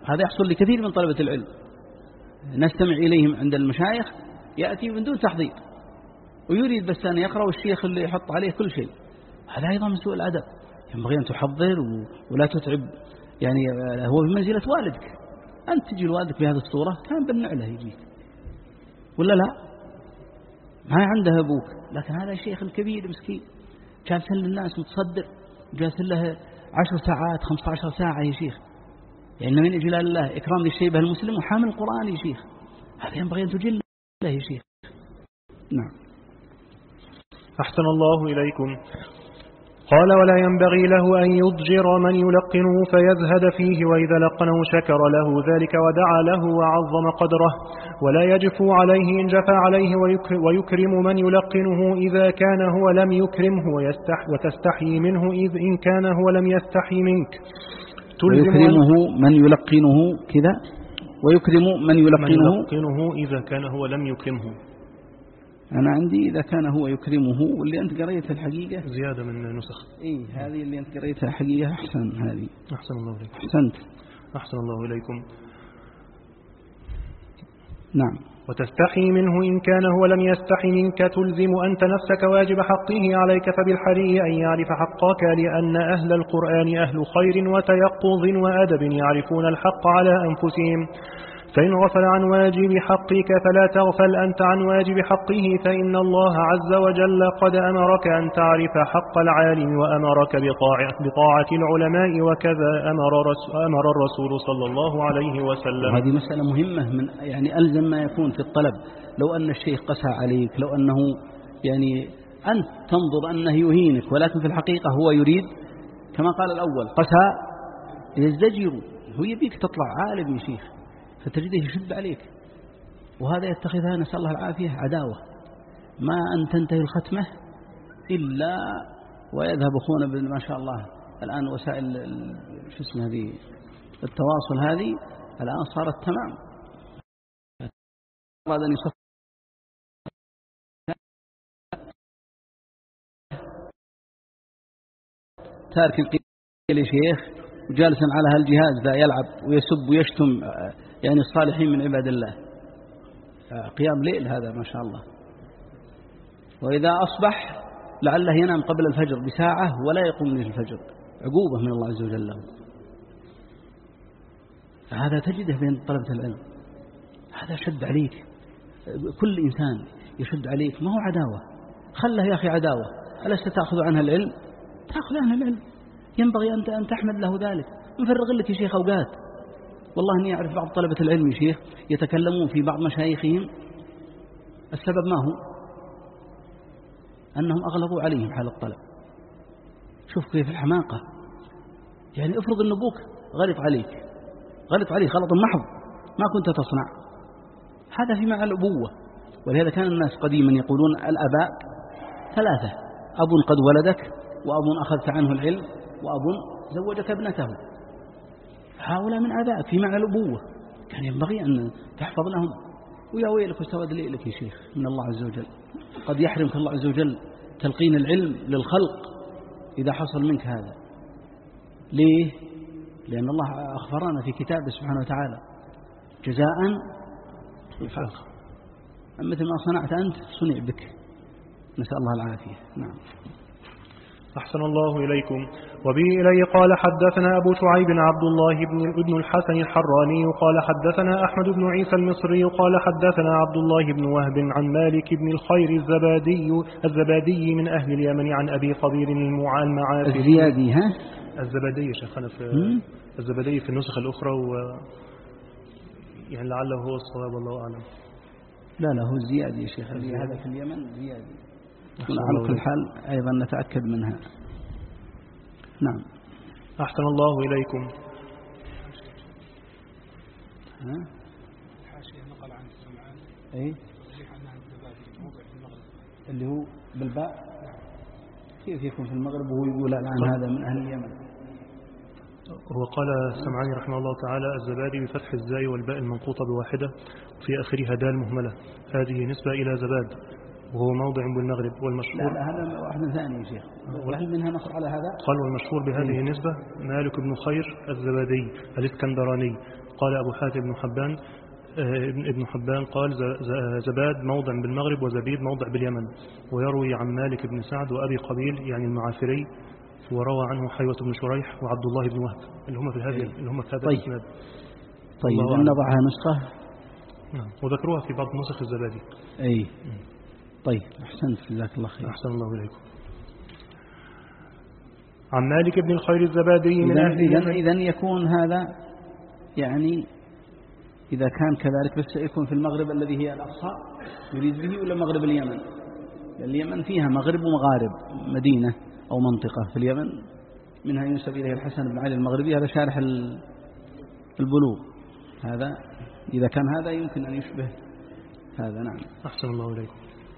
A: هذا يحصل لكثير من طلبة العلم، نستمع إليهم عند المشايخ يأتي من دون تحضير ويريد بس أن يقرأ الشيخ اللي يحط عليه كل شيء. هذا أيضا من سوء الأدب، ينبغي أن تحضر ولا تتعب. يعني هو بمنزلة والدك، أنت تجي لوالدك بهذه الصورة كان بالنعلة يجيك ولا لا؟ ما عنده أبوك، لكن هذا الشيخ الكبير مسكين جالس للناس متصدر، جالس له 10 ساعات 15 ساعة يا شيخ. يعني من إجلال الله إكرام ذي الشيبة المسلم وحامل القرآن يا شيخ، هذا ينبغي أن تجل له يا شيخ. نعم.
B: أحسن الله إليكم. قال: ولا ينبغي له أن يضجر من يلقنه فيزهد فيه، وإذا لقنه شكر له ذلك ودعا له وعظم قدره، ولا يجفو عليه إن جفى عليه، ويكرم من يلقنه إذا كان هو لم يكرمه، وتستحي منه إن كان هو لم يستحي منك.
A: ويكرمه من يلقنه كذا، ويكرم من يلقنه
B: إذا كان هو لم يكرمه.
A: أنا عندي إذا كان هو يكرمه، واللي أنت قريتها الحقيقة
B: زيادة من نسخ.
A: إيه هذه اللي أنت قريتها الحقيقة أحسن. هذه
B: أحسن الله إليكم.
A: أحسنت.
B: أحسن الله إليكم.
A: نعم.
B: وتستحي منه إن كان هو لم يستحي منك، تلزم أنت نفسك واجب حقه عليك، فبالحري أن يعرف حقك، لأن أهل القرآن أهل خير وتيقظ وأدب يعرفون الحق على أنفسهم. فإن غفل عن واجب حقك فلا تغفل أنت عن واجب حقه، فإن الله عز وجل قد أمرك أن تعرف حق العالم، وأمرك بطاعة العلماء، وكذا أمر الرسول صلى الله عليه وسلم.
A: وهذه مسألة مهمة، من يعني ألزم ما يكون في الطلب. لو أن الشيخ قسى عليك، لو أنه يعني أنت تنظر أنه يهينك، ولكن في الحقيقة هو يريد كما قال الأول قسى يزدجر، هو يبيك تطلع عالم يا شيخ، فتجده يشد عليك، وهذا يتخذها نسأل الله العافية عداوة، ما أن تنتهي الختمة إلا ويذهب أخونا ما شاء الله الآن وسائل شو اسمها هذه التواصل هذه الآن صارت تمام. أراد أن يصف تارك القيل يا شيخ وجالسا على هالجهاز ذا يلعب ويسب ويشتم يعني الصالحين من عباد الله، قيام ليل هذا ما شاء الله. وإذا أصبح لعله ينام قبل الفجر بساعة ولا يقوم من الفجر، عقوبة من الله عز وجل له. هذا تجده بين طلبة العلم، هذا شد عليك، كل إنسان يشد عليك، ما هو عداوة، خله يا أخي عداوة، ألست تأخذ عنها العلم؟ تأخذ عنها العلم، ينبغي أن تحمد له ذلك. نفرغ لك يا شيخ أوقات. والله إني أعرف بعض طلبة العلم يا شيخ يتكلمون في بعض مشايخهم، السبب ما هو؟ أنهم أغلقوا عليهم حال الطلب. شوف كيف الحماقة، يعني افرض أن أبوك غلط عليك غلط محض ما كنت تصنع، هذا في معنى الأبوة. ولهذا كان الناس قديما يقولون الآباء 3: أب قد ولدك، وأب أخذت عنه العلم، وأب زوجك ابنته. هؤلاء من آبائك في معنى الأبوة، كان ينبغي أن تحفظ لهم. ويا ويلك وسواد ليلك يا شيخ من الله عز وجل، قد يحرمك الله عز وجل تلقين العلم للخلق إذا حصل منك هذا. ليه؟ لأن الله أخبرنا في كتابه سبحانه وتعالى جزاء وفاقا، مثل ما صنعت أنت صنع بك، نسأل الله العافية. نعم.
B: أحسن الله إليكم. وبه إليه قال: حدثنا أبو شعيب عبد الله بن الحسن الحراني قال حدثنا أحمد بن عيسى المصري قال حدثنا عبد الله بن وهب عن مالك بن الخير الزبادي من أهل اليمن عن أبي قبيل المعافري.
A: الزيادي ها؟
B: الزبادي شيخنا في الزبادي في النسخ الأخرى، يعني لعله هو الصواب الله أعلم.
A: لا هو الزيادي يا شيخ، هذا في اليمن زيادي. على كل حال أيضا نتأكد منها. نعم.
B: أحسن الله إليكم.
C: الحاشية نقل عن السمعان
A: أي اللي هو بالباء، كيف يكون في المغرب وهو يقول الآن هذا من أهل اليمن؟
B: هو قال السمعاني رحمه الله تعالى: الزبادي بفتح الزاي والباء المنقوطة بواحدة في آخرها دال مهملة، هذه نسبة إلى زباد، وهو موضع بالمغرب والمشهور.
A: لا هذا واحد ثاني يا شيخ، وهل منها نصر على هذا؟
B: قال والمشهور بهذه النسبة مالك بن خير الزبادي الإسكندراني. قال أبو حاتم ابن حبان قال زباد موضع بالمغرب وزبيد موضع باليمن. ويروي عن مالك بن سعد وأبي قبيل يعني المعافري، وروى عنه حيوة بن شريح وعبد الله بن وهب اللي هم في هذا الإسناد.
A: طيب نضعها نسخة.
B: نعم، وذكروها في بعض نسخ الزبادي.
A: أي طيب أحسنت، جزاك الله خير.
B: أحسن الله إليكم. عن مالك بن الخير الزبادي من
A: إذن يكون هذا يعني إذا كان كذلك بس يكون في المغرب الذي هي الأقصى يريد به، ولا مغرب اليمن؟ اليمن فيها مغرب ومغارب، مدينة أو منطقة في اليمن منها ينسب إليه الحسن بن علي المغربي، هذا شارح البلوغ. هذا إذا كان هذا يمكن أن يشبه هذا. نعم.
B: أحسن الله إليكم.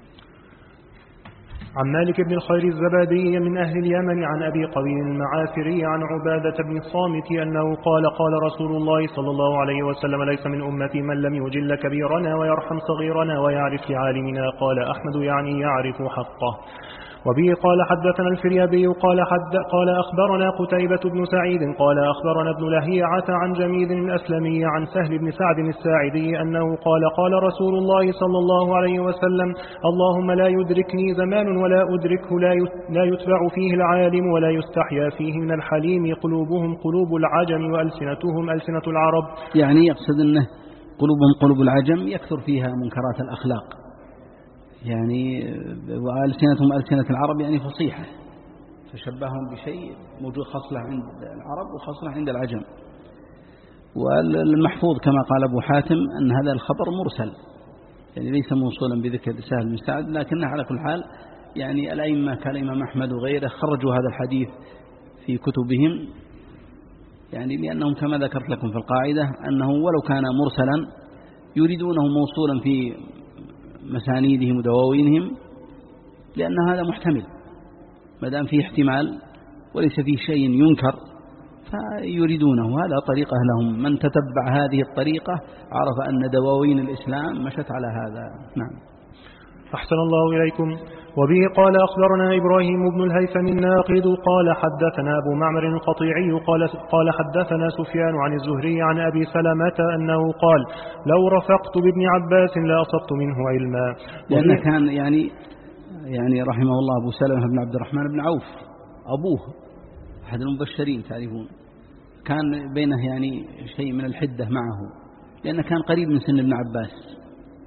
B: عن مالك بن الخير الزبادي من أهل اليمن عن أبي قبيل المعافري عن عبادة بن الصامت أنه قال قال رسول الله صلى الله عليه وسلم ليس من أمتي من لم يجل كبيرنا ويرحم صغيرنا ويعرف لعالمنا. قال أحمد يعني يعرف حقه. وبه قال حدثنا الفريابي قال أخبرنا قتيبة بن سعيد قال أخبرنا ابن لهيعة عن جميل الأسلمي عن سهل بن سعد الساعدي أنه قال قال رسول الله صلى الله عليه وسلم اللهم لا يدركني زمان ولا أدركه لا يتبع فيه العالم ولا يستحيا فيه من الحليم قلوبهم قلوب العجم وألسنتهم ألسنة العرب.
A: يعني يقصد أنه قلوبهم قلوب العجم يكثر فيها منكرات الأخلاق، يعني وألسنتهم ألسنة العرب يعني فصيحة، فشبههم بشيء موجود خصلة عند العرب وخصلة عند العجم. والمحفوظ كما قال أبو حاتم أن هذا الخبر مرسل، يعني ليس موصولا بذكر سهل بن سعد، لكنه على كل حال يعني الأئمة كالإمام أحمد وغيره خرجوا هذا الحديث في كتبهم، يعني لأنهم كما ذكرت لكم في القاعدة أنه ولو كان مرسلا يريدونه موصولا في مسانيدهم ودواوينهم، لأن هذا محتمل ما دام فيه احتمال وليس فيه شيء ينكر فيريدونه. هذا طريقة لهم، من تتبع هذه الطريقة عرف أن دواوين الإسلام مشت على هذا. نعم.
B: أحسن الله إليكم. وبه قال أخبرنا إبراهيم بن الهيثم الناقد قال حدثنا أبو معمر القطيعي قال حدثنا سفيان عن الزهري عن أبي سلمة أنه قال لو رفقت بابن عباس لأصبت منه علما.
A: لأن كان يعني رحمه الله أبو سلمة بن عبد الرحمن بن عوف أبوه أحد المبشرين تعرفون، كان بينه يعني شيء من الحدة معه لأنه كان قريب من سن ابن عباس،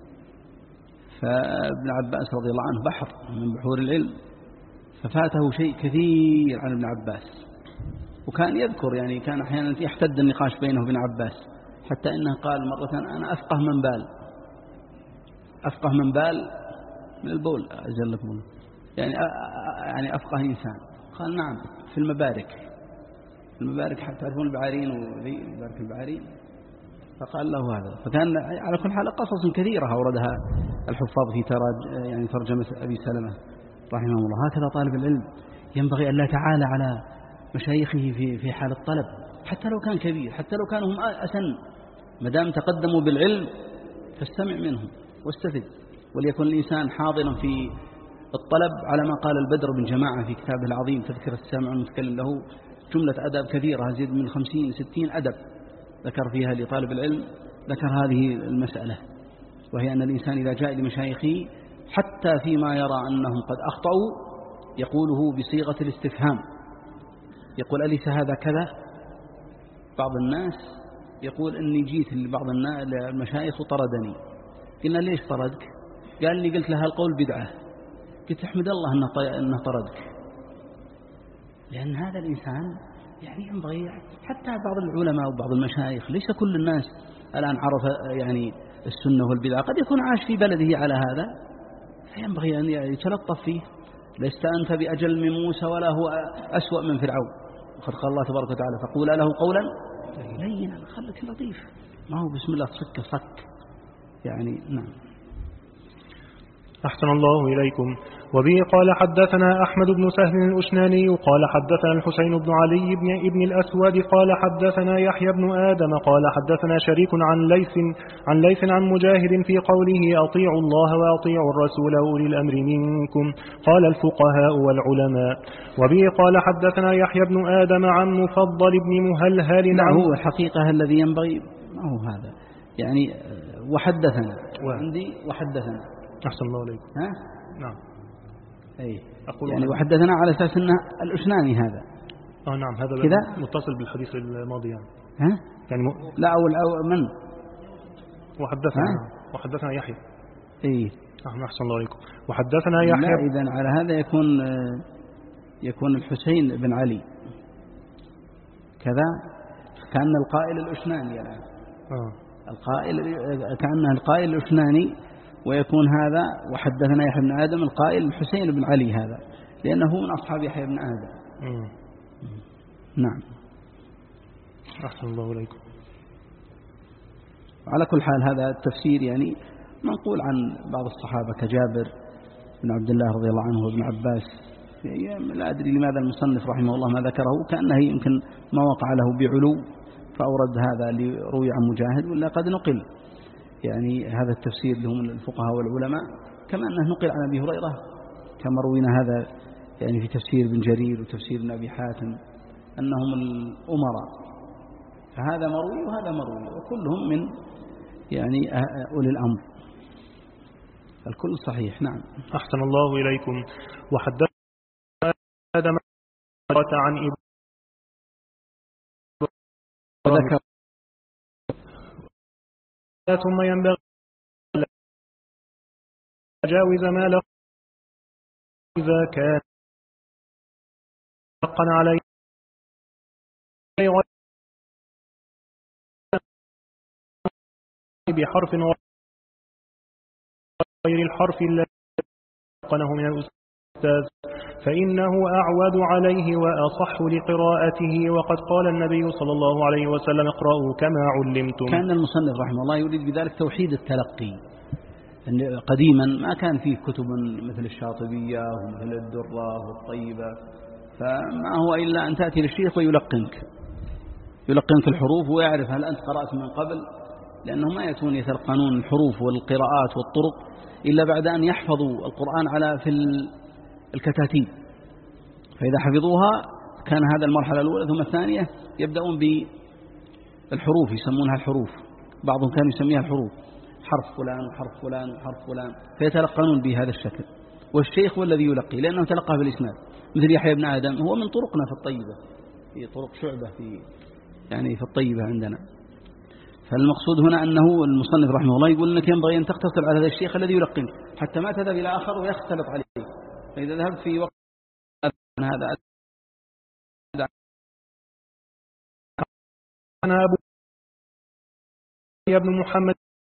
A: فابن عباس رضي الله عنه بحر من بحور العلم، ففاته شيء كثير عن ابن عباس، وكان يذكر يعني كان أحيانا يحتد النقاش بينه وبين عباس، حتى إنه قال مرة أنا أفقه من بال من البول أجلكم، يعني أفقه إنسان. قال نعم في المبارك حتى تعرفون البعارين وذي مبارك البعارين، فقال له هذا. فكان على كل حال قصص كثيرة أوردها الحفاظ في يعني ترجمة أبي سلمة رحمه الله. هكذا طالب العلم ينبغي أن لا يتعالى على مشايخه في حال الطلب، حتى لو كان كبير، حتى لو كانوا هم أسن، مدام تقدموا بالعلم فاستمع منهم واستفد، وليكن الإنسان حاضرا في الطلب على ما قال البدر بن جماعة في كتابه العظيم تذكر السامع والمتكلم، له جملة أدب كثيرة زيد من 50-60 أدب ذكر فيها لطالب العلم، ذكر هذه المسألة، وهي أن الإنسان إذا جاء لمشايخه حتى فيما يرى أنهم قد أخطأوا يقوله بصيغة الاستفهام، يقول أليس هذا كذا؟ بعض الناس يقول إني جيت لبعض المشايخ وطردني، قلنا ليش طردك؟ قال لي قلت لها القول بدعة. قلت احمد الله أنه طردك، لأن هذا الإنسان يعني ينبغي، حتى بعض العلماء وبعض المشايخ ليس كل الناس الآن عرف يعني السنة والبدعة، قد يكون عاش في بلده على هذا، فينبغي أن يتلطف فيه. لست أنت بأجل من موسى ولا هو أسوأ من فرعون، وقد قال الله تبارك وتعالى فقولا له قولا لينا، خلك لطيف، ما هو بسم الله صك يعني. نعم.
B: أحسن الله إليكم. وبه قال حدثنا أحمد بن سهل الأشناني قال حدثنا الحسين بن علي بن الأسود قال حدثنا يحيى بن آدم قال حدثنا شريك عن ليث عن مجاهد في قوله أطيعوا الله وأطيعوا الرسول وأولي الأمر منكم قال الفقهاء والعلماء. وبه قال حدثنا يحيى بن آدم عن مفضل بن مهلهل.
A: لا هو الحقيقة الذي ينبغي ما هو هذا يعني وحدثنا وعندي وحدثنا.
B: أحسن الله عليكم.
A: ها؟
B: نعم.
A: أي
B: أقول
A: يعني وحدثنا على أساس أنه الأشناني هذا.
B: نعم هذا
A: كذا
B: متصل بالحديث الماضي يعني.
A: ها؟
B: يعني
A: لا أو من؟
B: وحدثنا يحيى.
A: إيه.
B: أحسن الله عليكم. وحدثنا يحيى.
A: لا إذن على هذا يكون الحسين بن علي كذا كأن القائل الأشناني الآن. كأنه القائل الأشناني ويكون هذا وحدثنا يحيى بن آدم القائل الحسين بن علي هذا لأنه من أصحاب يحيى بن آدم. نعم.
B: أحسن الله عليكم.
A: على كل حال هذا التفسير يعني منقول عن بعض الصحابة كجابر بن عبد الله رضي الله عنه وابن عباس. لا أدري لماذا المصنف رحمه الله ما ذكره كأنه يمكن ما وقع له بعلو فأورد هذا لروي عن مجاهد ولا قد نقل يعني هذا التفسير لهم الفقهاء والعلماء كما أنه نقل عن أبي هريرة كما روينا هذا يعني في تفسير بن جرير وتفسير ابن أبي حاتم أنهم الأمراء فهذا مروي وهذا مروي وكلهم من يعني أولي الأمر الكل صحيح. نعم.
B: أحسن الله إليكم. وحدثنا آدم عن
A: وذكر
B: ثم ينبغي تجاوز ما له إذا كان حقا عليه بحرف غير الحرف الذي قنه من الأستاذ فإنه أعود عليه وأصح لقراءته وقد قال النبي صلى الله عليه وسلم اقرأوا كما علمتم.
A: كان المصنف رحمه الله يريد بذلك توحيد التلقي. قديما ما كان فيه كتب مثل الشاطبية ومثل الدرة والطيبة فما هو إلا أن تأتي للشيخ ويلقنك الحروف ويعرف هل أنت قرأت من قبل لأنهم ما يأتون يتلقنون الحروف والقراءات والطرق إلا بعد أن يحفظوا القرآن على في الكتاتيب فإذا حفظوها كان هذا المرحلة الأولى ثم الثانية يبدأون بالحروف يسمونها الحروف بعضهم كان يسميها الحروف حرف فلان وحرف فلان وحرف فلان فيتلقنون بهذا الشكل والشيخ هو الذي يلقي لأنه تلقى بالإسناد مثل يحيى بن آدم هو من طرقنا في الطيبة في طرق شعبة في الطيبة عندنا. فالمقصود هنا أنه المصنف رحمه الله يقول أنك ينبغي أن تقتصر على هذا الشيخ الذي يلقن حتى ما تذهب إلى آخر ويختلط عليه فإذا ذهبت في وقت هذا
B: أنا أبو بن محمد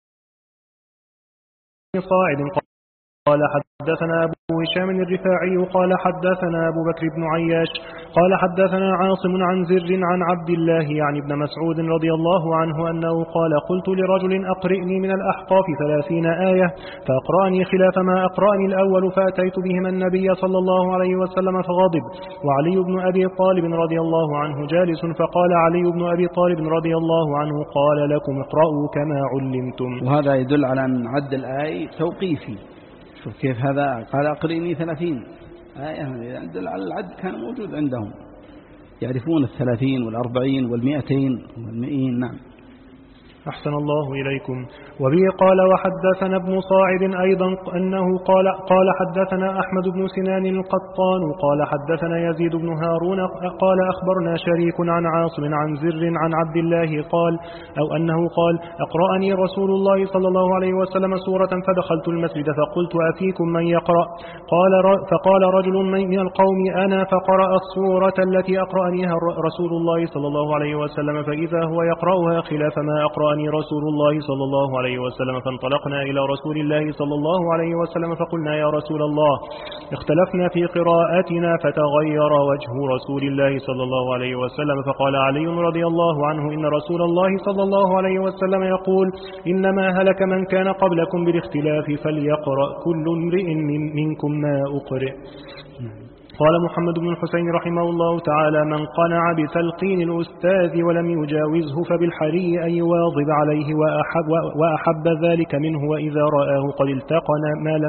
B: صاعد قال حدثنا أبو هشام الرفاعي قال حدثنا أبو بكر بن عياش قال حدثنا عاصم عن زر عن عبد الله يعني ابن مسعود رضي الله عنه أنه قال قلت لرجل أقرئني من الأحقاف 30 آية فأقرأني خلاف ما أقرأني الأول فأتيت بهما النبي صلى الله عليه وسلم فغضب وعلي بن أبي طالب رضي الله عنه جالس فقال علي بن أبي طالب رضي الله عنه قال لكم اقرأوا كما علمتم.
A: وهذا يدل على أن عد الآية توقيفي. شوف كيف هذا قال أقرئني 30 آية يدل على العد كان موجود عندهم يعرفون 30 وال40 وال200 وال100. نعم.
B: أحسن الله إليكم. وبه قال وحدثنا ابن صاعد أيضا أنه قال حدثنا أحمد بن سنان القطان قال حدثنا يزيد بن هارون قال أخبرنا شريك عن عاصم عن زر عن عبد الله قال أو أنه قال أقرأني رسول الله صلى الله عليه وسلم سورة فدخلت المسجد فقلت أفيكم من يقرأ فقال رجل من القوم أنا فقرأ السورة التي أقرأنيها رسول الله صلى الله عليه وسلم فإذا هو يقرأها خلاف ما أقرأني فأمرني رسول الله صلى الله عليه وسلم فانطلقنا إلى رسول الله صلى الله عليه وسلم فقلنا يا رسول الله اختلفنا في قراءتنا فتغير وجه رسول الله صلى الله عليه وسلم فقال علي رضي الله عنه إن رسول الله صلى الله عليه وسلم يقول إنما هلك من كان قبلكم بالاختلاف فليقرأ كل امرئ منكم ما أقرئ. قال محمد بن الحسين رحمه الله تعالى من قنع بتلقين الأستاذ ولم يجاوزه فبالحري أن يواظب عليه وأحب ذلك منه وإذا رآه قد التقن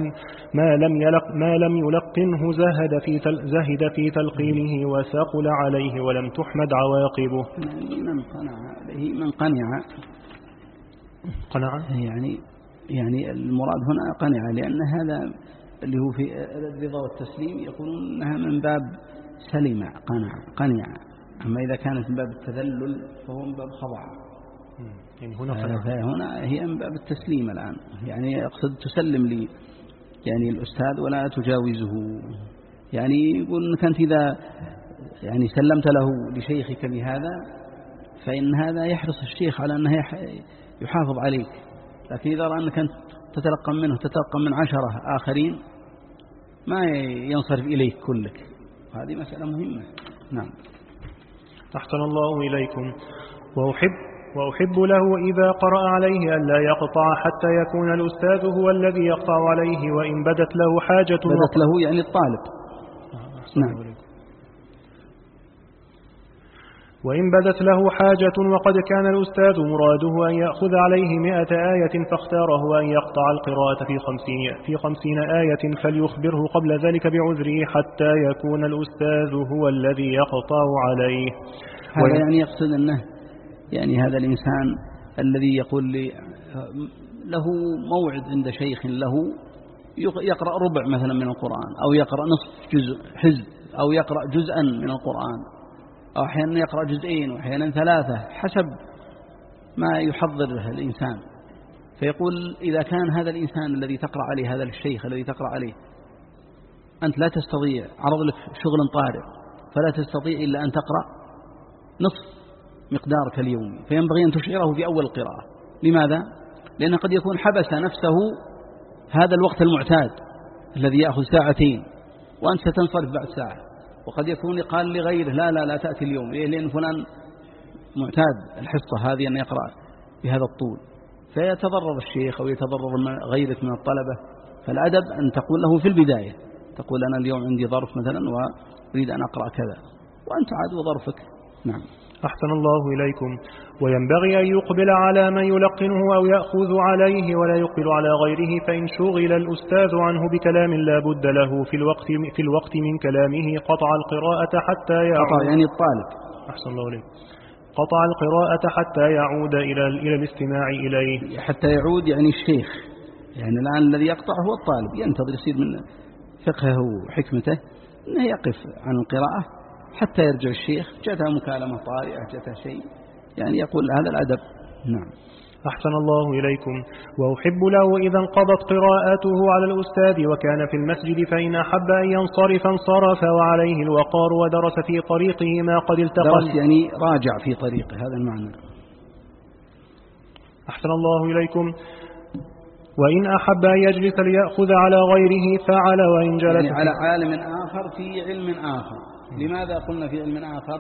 B: ما لم يلقنه زهد في تلقينه وثقل عليه ولم تحمد عواقبه.
A: من قنع يعني المراد هنا قنع لأن هذا اللي هو في الرضا والتسليم يقولون أنها من باب سلم قنع أما إذا كانت من باب التذلل فهو من باب خضع
B: يعني
A: هنا هي من باب التسليم الآن يعني أقصد تسلم لي يعني الأستاذ ولا تجاوزه يعني يقول أنك أنت إذا يعني سلمت له لشيخك بهذا فإن هذا يحرص الشيخ على أنه يحافظ عليك لكن إذا رأى أنك أنت تتلقى من 10 آخرين ما ينصرف إليك كلك هذه مسألة مهمة. نعم.
B: أحسن الله إليكم. وأحب له إذا قرأ عليه أن لا يقطع حتى يكون الأستاذ هو الذي يقطع عليه وإن بدت له حاجة
A: بدت له يعني الطالب. نعم.
B: وإن بدت له حاجة وقد كان الأستاذ مراده أن يأخذ عليه 100 آية فاختاره أن يقطع القراءة في 50 آية فليخبره قبل ذلك بعذره حتى يكون الأستاذ هو الذي يقطع عليه.
A: هذا يعني يقصد أنه يعني هذا الإنسان الذي يقول لي له موعد عند شيخ له يقرأ ربع مثلا من القرآن أو يقرأ نصف جزء حزب أو يقرأ جزءا من القرآن أو أحيانا يقرأ جزئين وأحيانا 3 حسب ما يحضره الإنسان فيقول إذا كان هذا الإنسان الذي تقرأ عليه هذا الشيخ الذي تقرأ عليه أنت لا تستطيع عرض لك شغل طارئ فلا تستطيع إلا أن تقرأ نصف مقدارك اليومي فينبغي أن تشعره في أول القراءة. لماذا؟ لأنه قد يكون حبس نفسه هذا الوقت المعتاد الذي يأخذ 2 ساعات وأنت ستنصرف بعد ساعة وقد يكون قال لغيره لا تأتي اليوم لأن فلان معتاد الحصة هذه أن يقرأ بهذا الطول فيتضرر الشيخ أو يتضرر غيرك من الطلبة فالأدب أن تقول له في البداية تقول أنا اليوم عندي ظرف مثلا وأريد أن أقرأ كذا وأنت عاد ظرفك. نعم.
B: أحسن الله إليكم. وينبغي أن يقبل على من يلقنه أو يأخذ عليه ولا يقبل على غيره فإن شغل الأستاذ عنه بكلام لا بد له في الوقت من كلامه قطع القراءة حتى يعود.
A: قطع يعني الطالب.
B: أحسن الله إليكم. قطع القراءة حتى يعود إلى الاستماع إليه.
A: حتى يعود يعني الشيخ يعني الآن الذي يقطع هو الطالب ينتظر يصير من فقهه وحكمته أنه يقف عن القراءة حتى يرجع الشيخ جاءتها مكالمة طارئة جاءتها شيء يعني يقول هذا الأدب. نعم.
B: أحسن الله إليكم. وأحب له إذا انقضت قراءته على الأستاذ وكان في المسجد فإن أحب أن ينصرف انصرف وعليه الوقار ودرس في طريقه ما قد التقى
A: درس يعني راجع في طريقه هذا المعنى.
B: أحسن الله إليكم. وإن أحب أن يجلس ليأخذ على غيره فعل وإن جلس
A: يعني على عالم آخر في علم آخر. لماذا قلنا في علم آخر؟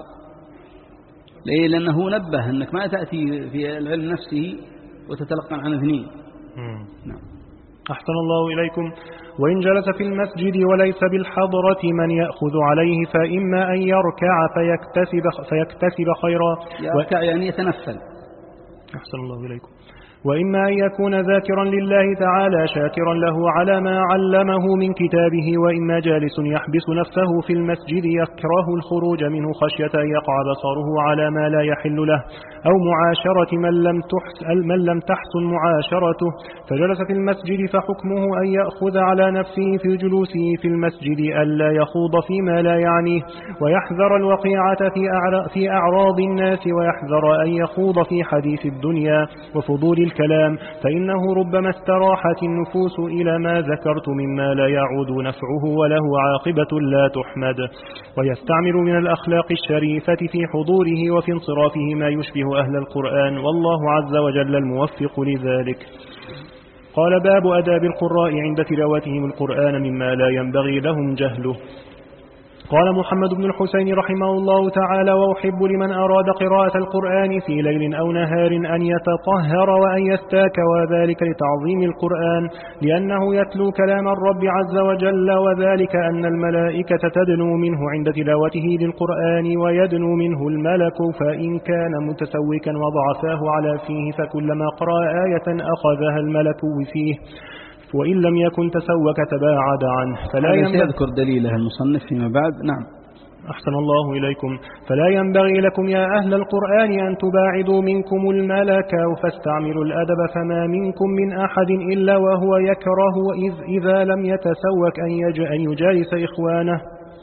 A: لأنه نبه أنك ما تأتي في العلم نفسه وتتلقن عن 2.
B: نعم. أحسن الله إليكم. وإن جلس في المسجد وليس بالحضرة من يأخذ عليه فإما أن يركع فيكتسب خيرا
A: يركع يعني يتنفل.
B: أحسن الله إليكم. وإما أن يكون ذاكرا لله تعالى شاكرا له على ما علمه من كتابه وإما جالس يحبس نفسه في المسجد يكره الخروج منه خشية أن يقع بصره على ما لا يحل له أو معاشرة من لم تحسن معاشرته فجلس في المسجد فحكمه أن يأخذ على نفسه في جلوسه في المسجد ألا يخوض فيما لا يعنيه ويحذر الوقيعة في أعراض الناس ويحذر أن يخوض في حديث الدنيا وفضول الكلام، فإنه ربما استراحت النفوس إلى ما ذكرت مما لا يعود نفعه وله عاقبة لا تحمد، ويستعمل من الأخلاق الشريفة في حضوره وفي انصرافه ما يشبه أهل القرآن، والله عز وجل الموفق لذلك. قال: باب أداب القراء عند تلاوتهم القرآن مما لا ينبغي لهم جهله. قال محمد بن الحسين رحمه الله تعالى: وأحب لمن أراد قراءة القرآن في ليل أو نهار أن يتطهر وأن يستاك، وذلك لتعظيم القرآن لأنه يتلو كلام الرب عز وجل، وذلك أن الملائكة تدنو منه عند تلاوته للقرآن ويدنو منه الملك، فإن كان متسوكا وضعفاه على فيه فكلما قرأ آية أخذها الملك فيه، وإن لم يكن تسوك تباعد عنه.
A: فلا يذكر دليله المصنف فيما بعد. نعم.
B: أحسن الله إليكم. فلا ينبغي لكم يا أهل القرآن أن تباعدوا منكم الملك، فاستعملوا الأدب، فما منكم من أحد إلا وهو يكره إذا لم يتسوك أن يجالس إخوانه.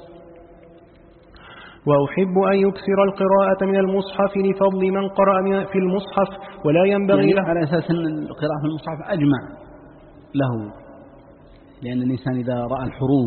B: وأحب أن يكثر القراءة من المصحف لفضل من قرأ في المصحف، ولا ينبغي
A: يعني على أساس أن القراءة في المصحف أجمع له، لأن الإنسان إذا رأى الحروف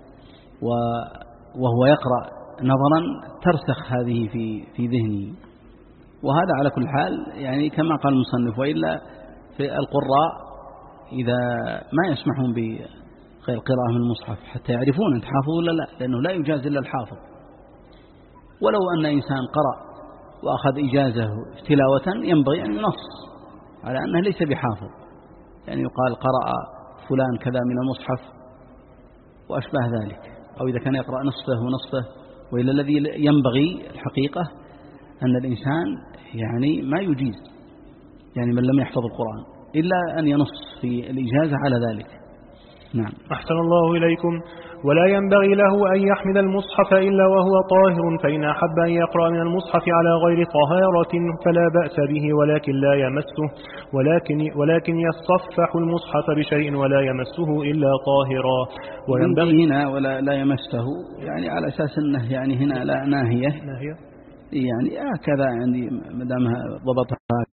A: وهو يقرأ نظرا ترسخ هذه في ذهنه، وهذا على كل حال يعني كما قال المصنف. وإلا في القراء إذا ما يسمحون بالقراءة من المصحف حتى يعرفون أن تحافظوا ولا لا، لأنه لا يجاز إلا الحافظ. ولو أن إنسان قرأ وأخذ إجازة تلاوة ينبغي أن ينص على أنه ليس بحافظ، يعني يقال قرأ فلان كذا من المصحف وأشبه ذلك، أو إذا كان يقرأ نصفه ونصفه. وإلا الذي ينبغي الحقيقة أن الإنسان يعني ما يجيز، يعني من لم يحفظ القرآن إلا أن ينص في الإجازة على ذلك. نعم.
B: أحسن الله إليكم. ولا ينبغي له أن يحمل المصحف إلا وهو طاهر، فإن أحب أن يقرأ من المصحف على غير طهارة فلا بأس به، ولكن لا يمسه، ولكن يصفح المصحف بشيء ولا يمسه إلا طاهرا.
A: وينبغي هنا ولا لا يمسه، يعني على أساس أنه يعني هنا لا ناهية يعني هكذا، يعني مدامها ضبطها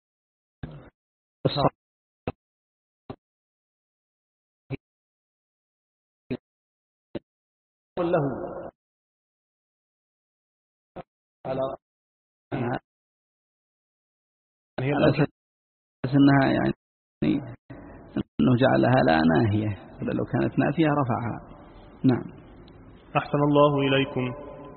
A: له على أساس أنها يعني أنه جعلها لا ناهية، لو كانت نافية رفعها. نعم.
B: أحسن الله إليكم.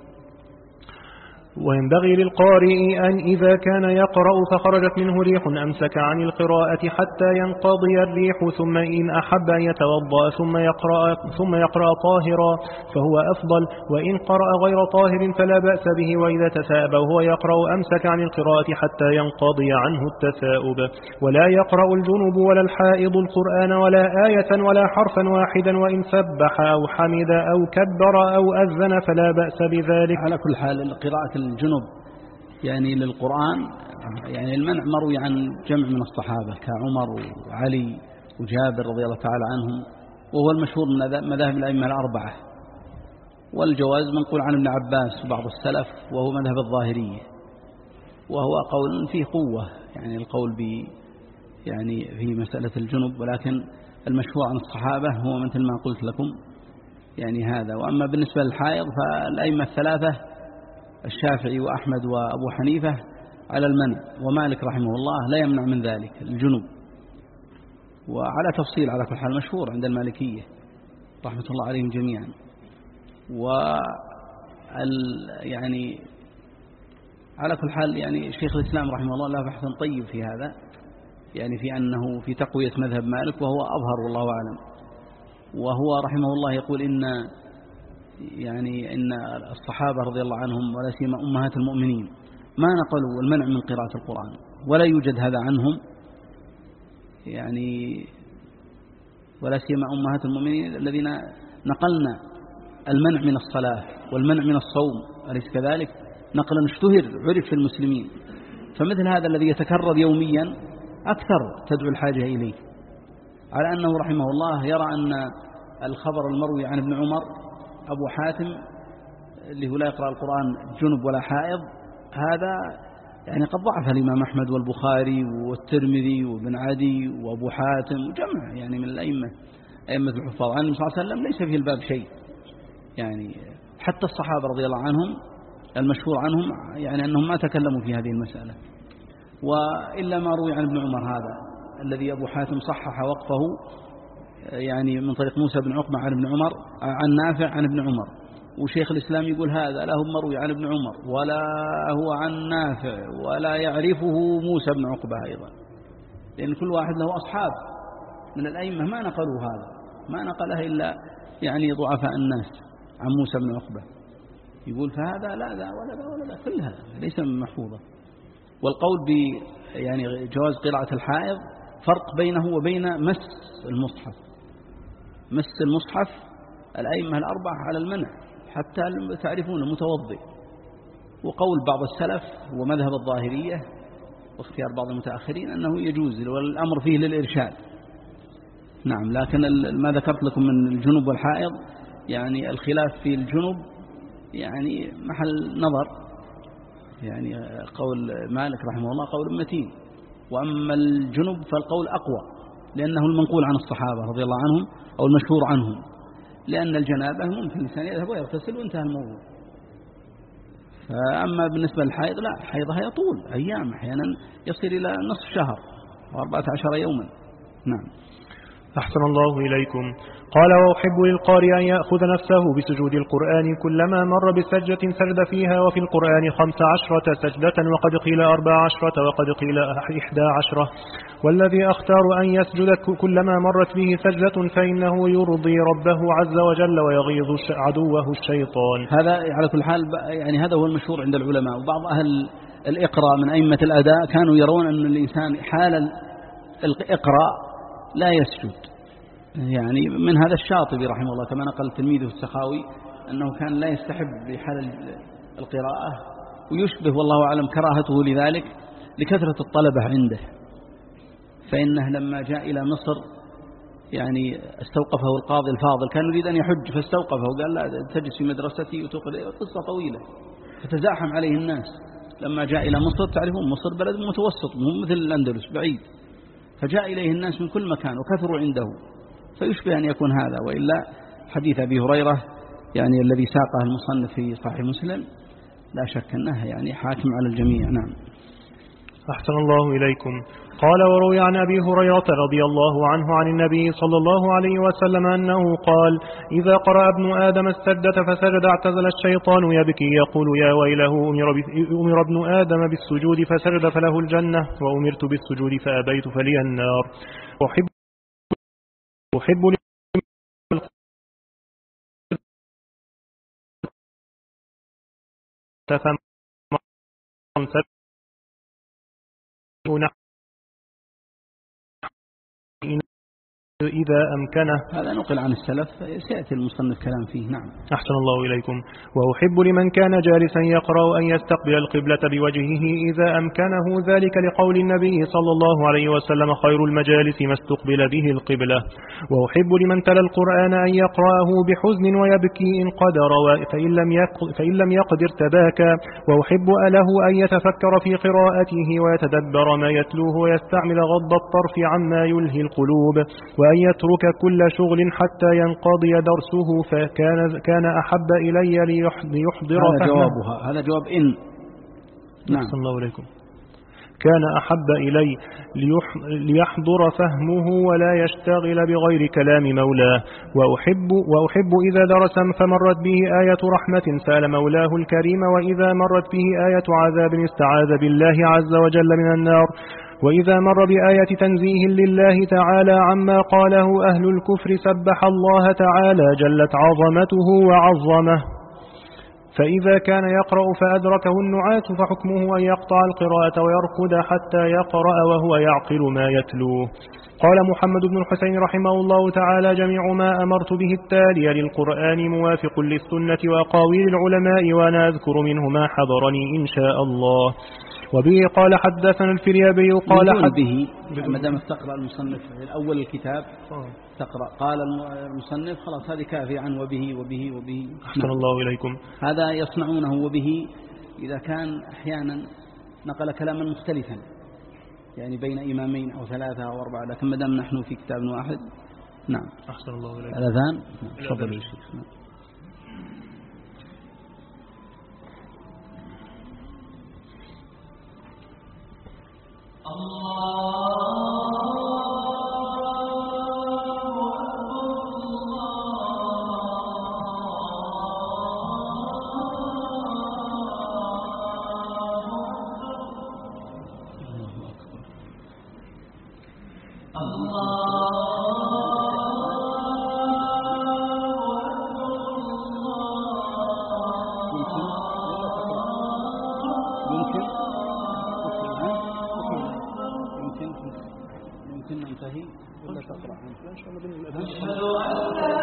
B: وينبغي للقارئ أن إذا كان يقرأ فخرجت منه ريح أمسك عن القراءة حتى ينقضي الريح، ثم إن أحب أن يتوضأ ثم يقرأ طاهرا فهو أفضل، وإن قرأ غير طاهر فلا بأس به. وإذا تثاءب وهو يقرأ أمسك عن القراءة حتى ينقضي عنه التثاؤب. ولا يقرأ الجنب ولا الحائض القرآن ولا آية ولا حرفا واحدا، وإن سبح أو حمد أو كبر أو أذن فلا بأس بذلك.
A: على كل حال قراءة الجنب يعني للقرآن يعني المنع مروي عن جمع من الصحابة كعمر وعلي وجابر رضي الله تعالى عنهم، وهو المشهور من مذاهب الأئمة الأربعة. والجواز منقول عن ابن عباس وبعض السلف، وهو مذهب الظاهرية، وهو قول فيه قوة، يعني القول يعني في مسألة الجنب، ولكن المشهور عن الصحابة هو مثل ما قلت لكم يعني هذا. وأما بالنسبة للحائض فالأئمة الثلاثة الشافعي وأحمد وأبو حنيفة على المنع، ومالك رحمه الله لا يمنع من ذلك الجنوب، وعلى تفصيل على كل حال مشهور عند المالكية رحمة الله عليهم جميعا. يعني على كل حال يعني شيخ الإسلام رحمه الله له بحث طيب في هذا، يعني في أنه في تقوية مذهب مالك، وهو أظهر والله أعلم. وهو رحمه الله يقول إن الصحابة رضي الله عنهم ولا سيما أمهات المؤمنين ما نقلوا المنع من قراءة القرآن، ولا يوجد هذا عنهم، يعني ولا سيما أمهات المؤمنين الذين نقلنا المنع من الصلاة والمنع من الصوم، أليس كذلك؟ نقلا اشتهر عرف في المسلمين. فمثل هذا الذي يتكرر يوميا أكثر تدعو الحاجة إليه، على أنه رحمه الله يرى أن الخبر المروي عن ابن عمر أبو حاتم اللي هو لا يقرأ القرآن جنب ولا حائض، هذا يعني قد ضعف الإمام أحمد والبخاري والترمذي وابن عدي وأبو حاتم وجمع يعني من الأئمة أئمة الحفاظ عن النبي صلى الله عليه وسلم، ليس في الباب شيء. يعني حتى الصحابة رضي الله عنهم المشهور عنهم يعني أنهم ما تكلموا في هذه المسألة، وإلا ما روي عن ابن عمر هذا الذي أبو حاتم صحح وقفه، يعني من طريق موسى بن عقبة عن ابن عمر عن نافع عن ابن عمر، وشيخ الإسلام يقول هذا لا هو مروي عن ابن عمر ولا هو عن نافع ولا يعرفه موسى بن عقبة أيضا، لأن كل واحد له أصحاب من الأئمة ما نقلوا هذا، ما نقلها إلا يعني ضعفاء الناس عن موسى بن عقبة. يقول فهذا لا ذا ولا ذا ولا ذا، كلها ليس من محفوظة. والقول يعني جواز قراءة الحائض فرق بينه وبين مس المصحف. مس المصحف الأئمة الأربعة على المنع حتى تعرفون المتوضئ، وقول بعض السلف ومذهب الظاهرية واختيار بعض المتأخرين أنه يجوز والأمر فيه للإرشاد. نعم، لكن ما ذكرت لكم من الجنوب والحائض يعني الخلاف في الجنوب يعني محل نظر، يعني قول مالك رحمه الله قول متين، وأما الجنوب فالقول أقوى لأنه المنقول عن الصحابة رضي الله عنهم أو المشهور عنهم، لأن الجنابة ممكن الإنسان يذهب ويغتسل وانتهى الموضوع. فأما بالنسبة للحائض لا، حيضها يطول أيام، أحيانا يصل إلى نصف شهر و14 يوما. نعم.
B: أحسن الله إليكم. قال: وأحب للقارئ أن يأخذ نفسه بسجود القرآن كلما مر بسجدة سجد فيها، وفي القرآن 15 سجدة، وقد قيل 14 وقد قيل 11. والذي أختار أن يسجد كلما مرت به سجدة فإنه يرضي ربه عز وجل ويغيظ عدوه الشيطان.
A: هذا على كل حال يعني هذا هو المشهور عند العلماء، وبعض أهل الإقراء من أئمة الأداء كانوا يرون أن الإنسان حال الإقراء لا يسجد، يعني من هذا الشاطبي رحمه الله كما نقل تلميذه السخاوي أنه كان لا يستحب بحال القراءة، ويشبه والله أعلم كراهته لذلك لكثرة الطلبة عنده، فإنه لما جاء إلى مصر يعني استوقفه القاضي الفاضل، كان يريد أن يحج فاستوقفه وقال لا تجلس في مدرستي وتقرأ، قصة طويلة فتزاحم عليه الناس. لما جاء إلى مصر تعرفون مصر بلد متوسط مو مثل الأندلس بعيد، فجاء إليه الناس من كل مكان وكثروا عنده، فيشبه أن يكون هذا. وإلا حديث أبي هريرة يعني الذي ساقه المصنف في صحيح مسلم لا شك أنه يعني حاكم على الجميع. نعم.
B: أحسن الله إليكم. قال: وروي عن أبي هريرة رضي الله عنه عن النبي صلى الله عليه وسلم أنه قال: إذا قرأ ابن آدم السجدة فسجد اعتزل الشيطان يبكي يقول: يا ويله، أمر ابن آدم بالسجود فسجد فله الجنة، وأمرت بالسجود فأبيت فلي النار. أحب إذا أمكنه.
A: هذا نقل عن السلف سيأتي المصنف كلام فيه. نعم.
B: أحسن الله إليكم. وأحب لمن كان جالسا يقرأ أن يستقبل القبلة بوجهه إذا أمكنه، ذلك لقول النبي صلى الله عليه وسلم: خير المجالس ما استقبل به القبلة. وأحب لمن تلا القرآن أن يقرأه بحزن ويبكي إن قدر، فإن لم يقدر تباكى. وأحب له أن يتفكر في قراءته ويتدبر ما يتلوه ويستعمل غض الطرف عما يلهي القلوب، وأن يترك كل شغل حتى ينقضي درسه، فكان أحب إلي ليحضر
A: هذا جوابها، هذا جواب إن.
B: نعم. أحسن الله إليكم. كان أحب إلي ليحضر فهمه ولا يشتغل بغير كلام مولاه. وأحب إذا درس فمرت به آية رحمة سأل مولاه الكريم، وإذا مرت به آية عذاب استعاذ بالله عز وجل من النار، وإذا مر بآية تنزيه لله تعالى عما قاله أهل الكفر سبح الله تعالى جلت عظمته وعظمه. فإذا كان يقرأ فأدركه النعاس فحكمه أن يقطع القراءة ويركض حتى يقرأ وهو يعقل ما يتلوه. قال محمد بن الحسين رحمه الله تعالى: جميع ما أمرت به التالي للقرآن موافق للسنة وأقاويل العلماء، وأنا أذكر منه ما حضرني إن شاء الله. وبه قال حدثنا الفريابي قال
A: به ما دام تقرأ المصنف في أول الكتاب تقرأ قال المصنف خلاص هذه كافية عن وبه وبه وبه.
B: أحسن الله إليكم.
A: هذا يصنعونه وبه إذا كان أحيانا نقل كلاما مختلفا يعني بين إمامين أو ثلاثة أو أربعة، لكن ما دام نحن في كتاب واحد. نعم.
B: أحسن الله إليك.
A: الأذان. تفضل يا شيخ. نعم. يمكن ننتهي ولا تقرأ إن شاء الله بالله.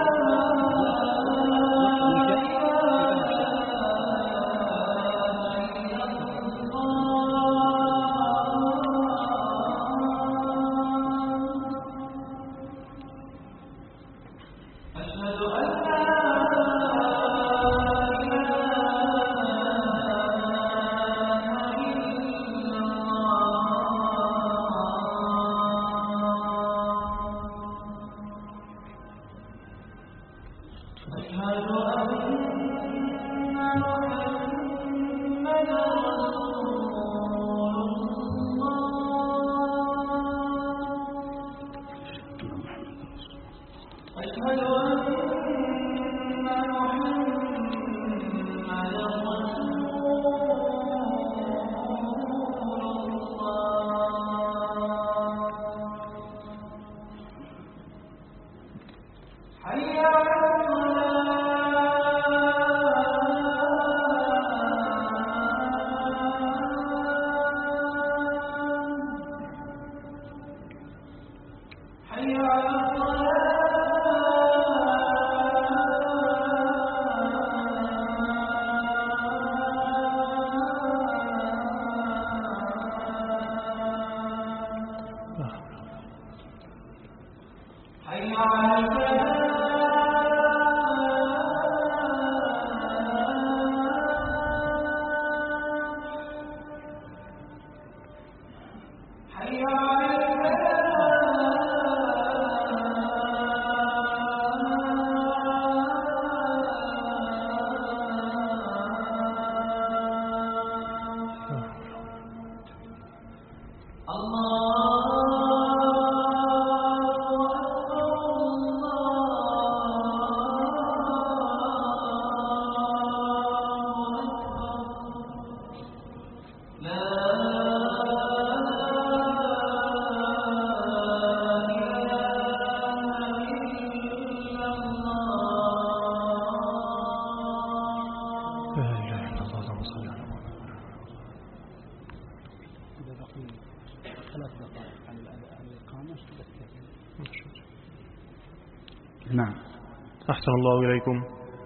A: نعم.
B: أحسن الله إليكم.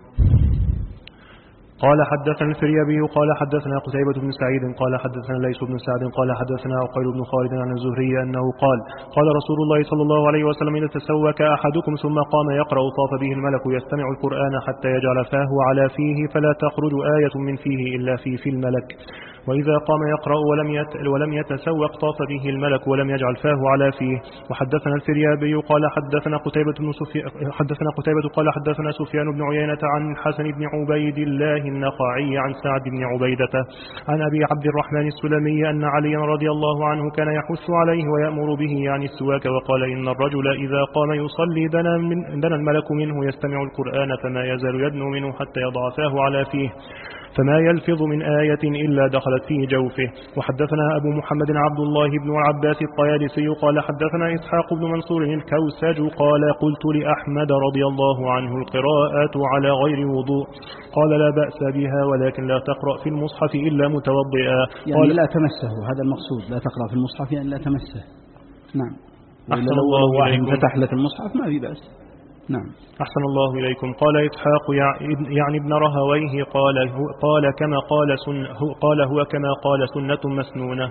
B: قال حدثنا الفريابي قال حدثنا قتيبة بن سعيد قال حدثنا ليث بن سعد قال حدثنا عقيل بن خالد عن الزهري أنه قال قال رسول الله صلى الله عليه وسلم إذا تسوك أحدكم ثم قام يقرأ طاف به الملك يستمع القرآن حتى يجعل فاه على فيه فلا تخرج آية من فيه إلا في الملك، وإذا قام يقرأ ولم يتسوق طاف به الملك ولم يجعل فاه على فيه. وحدثنا الفريابي قال حدثنا قتيبة قال حدثنا سفيان بن عيينة عن حسن بن عبيد الله النخعي عن سعد بن عبيدة عن أبي عبد الرحمن السلمي أن علي رضي الله عنه كان يحث عليه ويأمر به يعني السواك، وقال إن الرجل إذا قام يصلي دنا الملك منه يستمع القرآن فما يزال يدنو منه حتى يضع فاه على فيه، فما يلفظ من آية إلا دخلت في جوفه. وحدثنا أبو محمد عبد الله بن العباس الطيالسي قال حدثنا إسحاق بن منصور الكوسج قال قلت لأحمد رضي الله عنه القراءات على غير وضوء، قال لا بأس بها ولكن لا تقرأ في المصحف إلا متوضئا.
A: يعني لا تمسه، هذا المقصود، لا تقرأ في المصحف يعني لا تمسه. نعم.
B: أحسن الله إليكم.
A: فتح لك المصحف ما في بأس. نعم.
B: أحسن الله إليكم. قال إسحاق يعني ابن رهويه قال هو كما قال سنة مسنونة.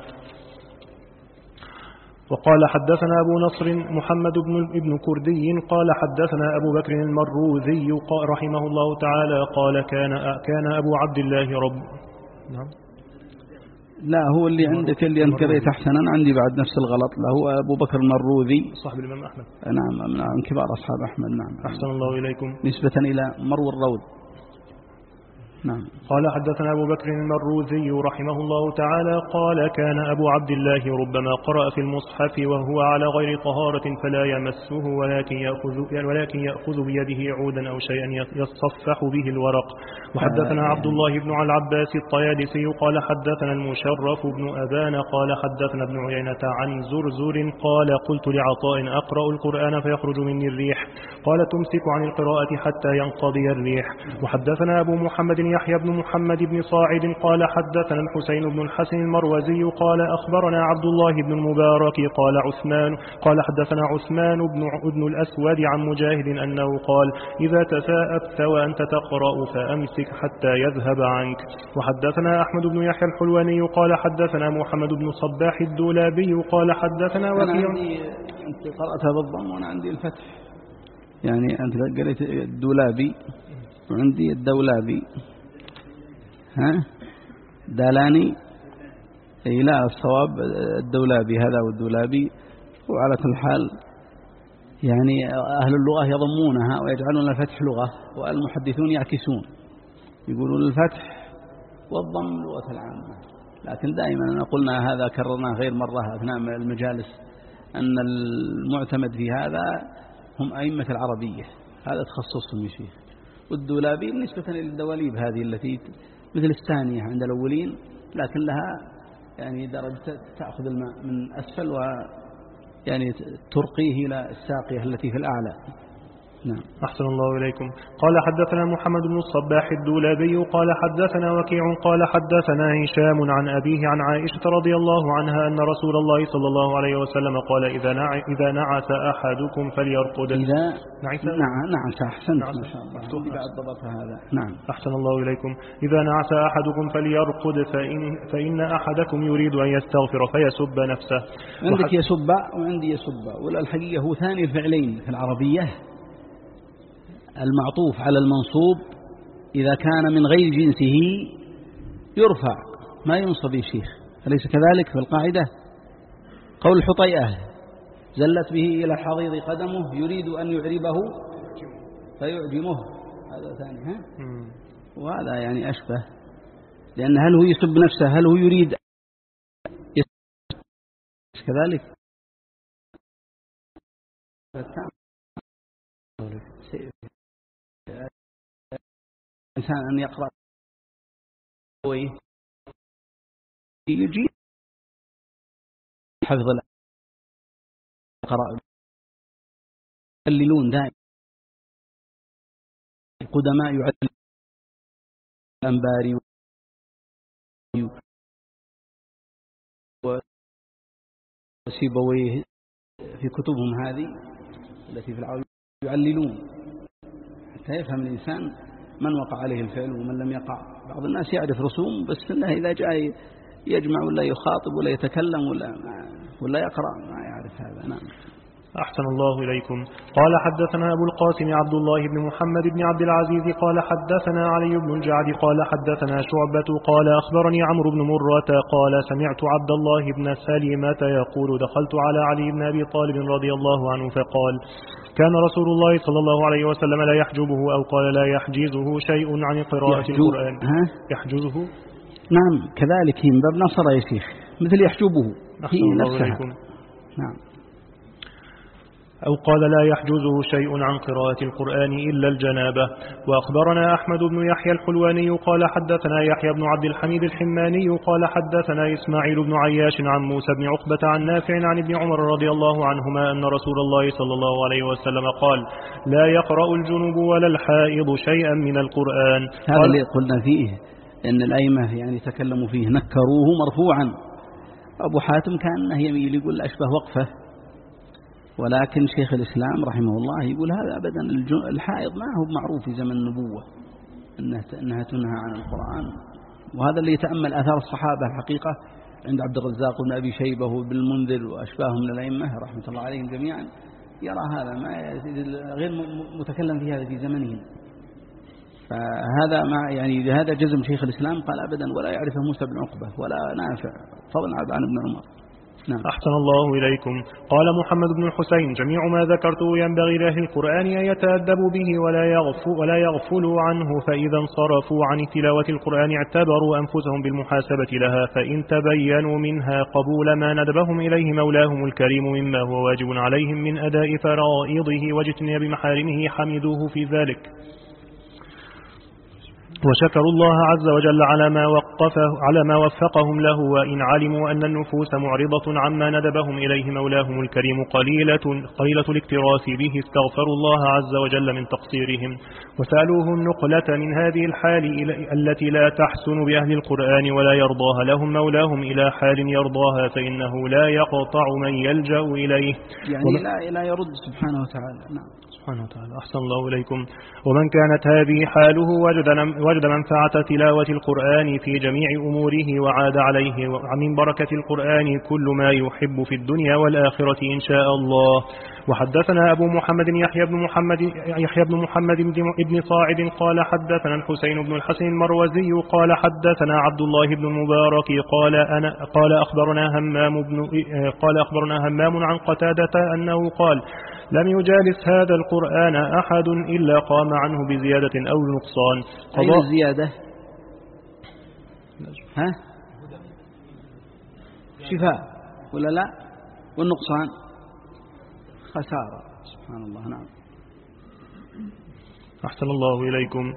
B: وقال حدثنا أبو نصر محمد بن كردي قال حدثنا أبو بكر المروذي رحمه الله تعالى قال كان أبو عبد الله نعم
A: لا هو اللي عندك اللي أنت قريت أحسنا، عندي بعد نفس الغلط، له هو أبو بكر المروذي
B: صاحب الإمام أحمد.
A: نعم من كبار أصحاب أحمد. نعم.
B: أحسن الله إليكم.
A: نسبة إلى مرو الروض. نعم.
B: قال حدثنا أبو بكر المروذي رحمه الله تعالى قال كان أبو عبد الله ربما قرأ في المصحف وهو على غير طهارة فلا يمسه ولكن يأخذ بيده عودا أو شيئا يصفح به الورق. وحدثنا عبد الله بن العباس الطيالسي قال حدثنا المشرف بن أبان قال حدثنا ابن عيينة عن زرزر قال قلت لعطاء أقرأ القرآن فيخرج مني الريح قال تمسك عن القراءة حتى ينقضي الريح. وحدثنا أبو محمد يحيى بن محمد بن صاعد قال حدثنا الحسين بن الحسن المروزي قال أخبرنا عبد الله بن المبارك قال حدثنا عثمان بن الأسود عن مجاهد أنه قال إذا تثاءبت وأنت تقرأ فأمسك حتى يذهب عنك. وحدثنا أحمد بن يحيى الحلواني قال حدثنا محمد بن صباح الدولابي قال حدثنا وكيع.
A: أنت قرأتها بالضم وأنا عندي الفتح، يعني أنت قرأت الدولابي وعندي الدولابي. دالاني لا الصواب الدولابي هذا والدولابي. وعلى كل حال يعني أهل اللغة يضمونها ويجعلون الفتح لغة والمحدثون يعكسون، يقولون الفتح والضم لغة العامة. لكن دائما قلنا هذا كررناه غير مرة أثناء المجالس أن المعتمد في هذا هم أئمة العربية، هذا تخصصهم يا شيخ. والدولابي نسبة للدواليب هذه التي مثل الثانية عند الأولين، لكن لها يعني درجة تأخذ الماء من أسفل ويعني ترقيه إلى الساقية التي في الأعلى. نعم.
B: أحسن الله إليكم. قال حدثنا محمد بن الصباح الدولابي قال حدثنا وكيع قال حدثنا هشام عن أبيه عن عائشة رضي الله عنها أن رسول الله صلى الله عليه وسلم قال إذا نعس أحدكم فليرقد.
A: إذا نعس أحسنت ما شاء الله بعد ضبط هذا. نعم.
B: أحسن الله إليكم. إذا نعس أحدكم فليرقد فإن أحدكم يريد أن يستغفر فيسب نفسه.
A: عندك يسب وعندي يسب، ولا الحقيقة هو ثاني الفعلين في العربية. المعطوف على المنصوب إذا كان من غير جنسه يرفع ما ينصب يا شيخ، أليس كذلك في القاعدة؟ قول حطيئة زلت به إلى الحضيض قدمه يريد أن يعربه فيعجمه، هذا ثاني. وهذا يعني أشبه، لأن هل هو يسب نفسه هل هو يريد كذلك؟ إنسان أن يقرأ يجي حفظ القراء يعللون دائما القدماء يعللون الأنباري وسيبويه في كتبهم هذه التي في العالم يعللون حتى يفهم الإنسان من وقع عليه الفعل ومن لم يقع. بعض الناس يعرف رسوم بس إنه إذا جاء يجمع ولا يخاطب ولا يتكلم ولا يقرأ ما يعرف هذا. نعم.
B: أحسن الله إليكم. قال حدثنا أبو القاسم عبد الله بن محمد بن عبد العزيز قال حدثنا علي بن الجعد قال حدثنا شعبة قال أخبرني عمرو بن مرة قال سمعت عبد الله بن سلمة يقول دخلت على علي بن أبي طالب رضي الله عنه فقال كان رسول الله صلى الله عليه وسلم لا يحجبه أو قال لا يحجزه شيء عن قراءة القرآن. يحجزه.
A: نعم كذلك من باب نصر يا شيخ مثل يحجبه.
B: أحسن الله إليكم.
A: نعم.
B: أو قال لا يحجزه شيء عن قراءة القرآن إلا الجنابة. وأخبرنا أحمد بن يحيى الحلواني قال حدثنا يحيى بن عبد الحميد الحماني قال حدثنا إسماعيل بن عياش عن موسى بن عقبة عن نافع عن ابن عمر رضي الله عنهما أن رسول الله صلى الله عليه وسلم قال لا يقرأ الجنوب ولا الحائض شيئا من القرآن.
A: هذا اللي قلنا فيه أن الأئمة يعني تكلموا فيه نكروه مرفوعا. أبو حاتم كان يميل يقول أشبه وقفة، ولكن شيخ الإسلام رحمه الله يقول هذا أبدا الحائض ما هو معروف في زمن النبوة أنها تنهى عن القرآن. وهذا اللي يتأمل آثار الصحابة الحقيقة عند عبد الرزاق بن أبي شيبة وابن المنذر وأشباههم من الأئمة رحمة الله عليهم جميعا يرى هذا ما غير متكلم في هذا في زمنهم. فهذا ما يعني هذا جزم شيخ الإسلام قال أبدا ولا يعرفه موسى بن عقبة ولا نافع فضلا عن ابن عمر. نعم.
B: أحسن الله إليكم. قال محمد بن الحسين: جميع ما ذكرته ينبغي لأهل القرآن أن يتأدبوا به ولا يغفلوا عنه، فإذا انصرفوا عن تلاوة القرآن اعتبروا أنفسهم بالمحاسبة لها، فإن تبينوا منها قبول ما ندبهم إليه مولاهم الكريم مما هو واجب عليهم من أداء فرائضه واجتناب محارمه حمدوه في ذلك، وشكروا الله عز وجل على ما وفقهم له، وإن علموا أن النفوس معرضة عما ندبهم إليه مولاهم الكريم قليلة الاكتراث به استغفروا الله عز وجل من تقصيرهم، وسألوه النقلة من هذه الحال التي لا تحسن بأهل القرآن ولا يرضاها لهم مولاهم إلى حال يرضاها، فإنه لا يقطع من يلجأ إليه
A: يعني لا يرد سبحانه وتعالى. نعم.
B: سبحانه وتعالى. أحسن الله إليكم. ومن كانت هذه حاله وجد منفعة تلاوة القرآن في جميع أموره وعاد عليه من بركة القرآن كل ما يحب في الدنيا والآخرة إن شاء الله. وحدثنا أبو محمد يحيى بن محمد بن صاعد قال حدثنا الحسين بن الحسن المروزي قال حدثنا عبد الله بن المبارك قال أخبرنا همام عن قتادة أنه قال: لم يجالس هذا القرآن أحد إلا قام عنه بزيادة أو نقصان.
A: أين الزيادة؟ ها؟ شفاء ولا لا؟ والنقصان خسارة. سبحان الله. نعم.
B: أحسن الله إليكم.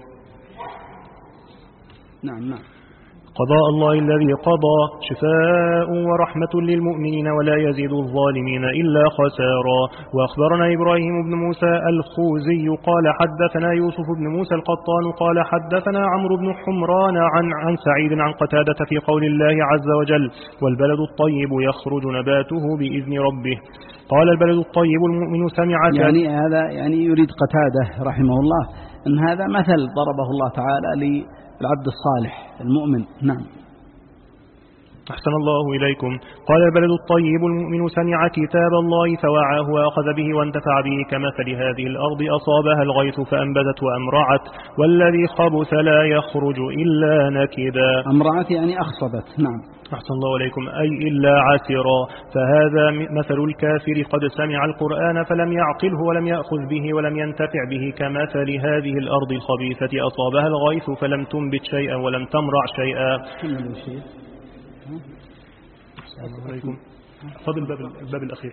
A: نعم.
B: قضاء الله الذي قضى شفاء ورحمة للمؤمنين ولا يزيد الظالمين إلا خسارا. وأخبرنا إبراهيم بن موسى الخوزي قال حدثنا يوسف بن موسى القطان قال حدثنا عمرو بن حمران عن سعيد عن قتادة في قول الله عز وجل: والبلد الطيب يخرج نباته بإذن ربه. قال: البلد الطيب المؤمن سمع
A: يعني هذا يعني يريد قتادة رحمه الله أن هذا مثل ضربه الله تعالى للعبد الصالح المؤمن. نعم.
B: أحسن الله إليكم. قال: البلد الطيب المؤمن سمع كتاب الله فوعاه وأخذ به وانتفع به كمثل هذه الأرض أصابها الغيث فأنبتت وأمرعت والذي خبث لا يخرج إلا نكدا.
A: أمرعت يعني أخصبت. نعم.
B: أحسن الله إليكم. أي إلا عسرا. فهذا مثل الكافر قد سمع القرآن فلم يعقله ولم يأخذ به ولم ينتفع به كمثل هذه الأرض الخبيثة أصابها الغيث فلم تنبت شيئا ولم تمرع شيئا. السلام عليكم. فضل الباب الأخير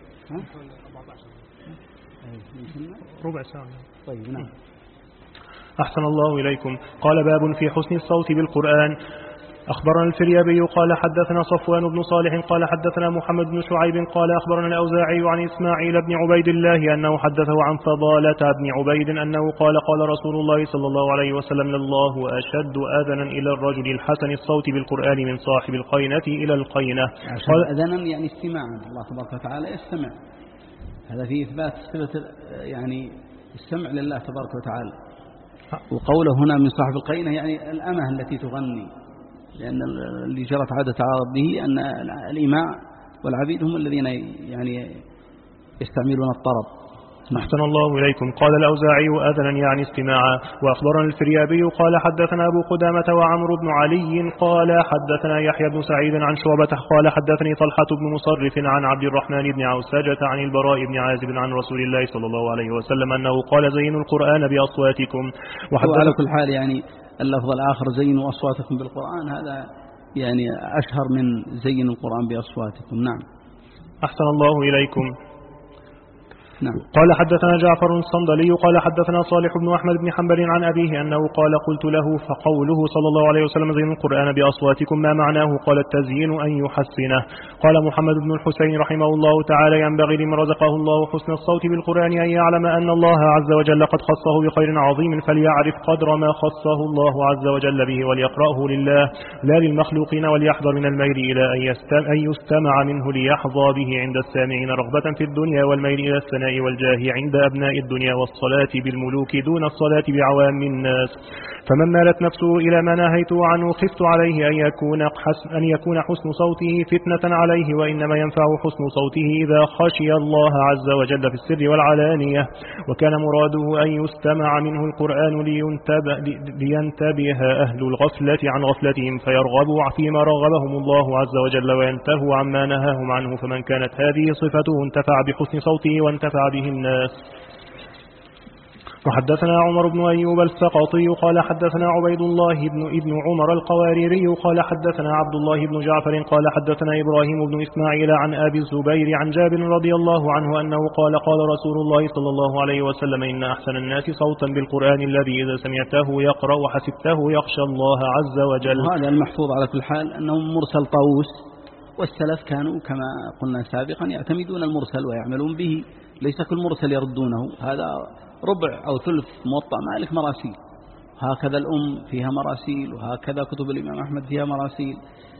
B: ربع ساعة.
A: طيب. نعم.
B: أحسن الله إليكم. قال: باب في حسن الصوت بالقرآن. أخبرنا الفريابي قال حدثنا صفوان بن صالح قال حدثنا محمد بن شعيب قال أخبرنا الأوزاعي عن إسماعيل بن عبيد الله أنه حدثه عن فضالة بن عبيد أنه قال: قال رسول الله صلى الله عليه وسلم: الله أشد أذنا إلى الرجل الحسن الصوت بالقرآن من صاحب القينة إلى القينة.
A: قال أذنا يعني استماعا. الله تبارك وتعالى يستمع. هذا فيه إثبات صفة يعني السمع لله تبارك وتعالى. وقوله هنا من صاحب القينة يعني الأمة التي تغني، لأن اللي جرت عادة العرب به أن الإماء والعبيد هم الذين يعني يستعملون الطرب.
B: أحسن الله إليكم. قال الأوزاعي: أذنا يعني استماعا. وأخبرنا الفريابي قال حدثنا أبو قدامة وعمرو بن علي قال حدثنا يحيى بن سعيد عن شعبة قال حدثني طلحة بن مصرف عن عبد الرحمن بن عوسجة عن البراء بن عازب عن رسول الله صلى الله عليه وسلم أنه قال: زينوا القرآن بأصواتكم.
A: وعلى كل حال يعني اللفظ الآخر زينوا أصواتكم بالقرآن هذا يعني أشهر من زينوا القرآن بأصواتكم. نعم.
B: أحسن الله إليكم.
A: نعم.
B: قال حدثنا جعفر الصندلي قال حدثنا صالح بن أحمد بن حنبل عن أبيه أنه قال: قلت له: فقوله صلى الله عليه وسلم زينوا القرآن بأصواتكم ما معناه؟ قال: التزيين أن يحسنه. قال محمد بن الحسين رحمه الله تعالى: ينبغي لمن رزقه الله حسن الصوت بالقرآن أن يعلم أن الله عز وجل قد خصه بخير عظيم فليعرف قدر ما خصه الله عز وجل به وليقرأه لله لا للمخلوقين وليحذر من الميل إلى أن يستمع منه ليحظى به عند السامعين رغبة في الدنيا والميل إلى الثناء والجاه عند أبناء الدنيا والصلاة بالملوك دون الصلاة بعوام الناس. فمن مالت نفسه إلى ما نهيته عنه خفت عليه أن يكون حسن صوته فتنة عليه، وإنما ينفع حسن صوته إذا خشي الله عز وجل في السر والعلانية، وكان مراده أن يستمع منه القرآن لينتبه أهل الغفلة عن غفلتهم فيرغبوا فيما رغبهم الله عز وجل وينتهوا عما نهاهم عنه، فمن كانت هذه صفته انتفع بحسن صوته وانتفع به الناس. وحدثنا عمر بن أيوب السقطي قال حدثنا عبيد الله ابن عمر القواريري قال حدثنا عبد الله بن جعفر قال حدثنا إبراهيم بن إسماعيل عن أبي الزبير عن جابر رضي الله عنه أنه قال قال رسول الله صلى الله عليه وسلم إن أحسن الناس صوتا بالقرآن الذي إذا سمعته يقرأ وحسبته يخشى الله عز وجل.
A: هذا المحفوظ على كل حال أنه مرسل طاووس، والسلف كانوا كما قلنا سابقا يعتمدون المرسل ويعملون به، ليس كل مرسل يردونه. هذا ربع أو ثلث موطأ مالك مراسيل، هكذا الأم فيها مراسيل، وهكذا كتب الإمام أحمد فيها مراسيل.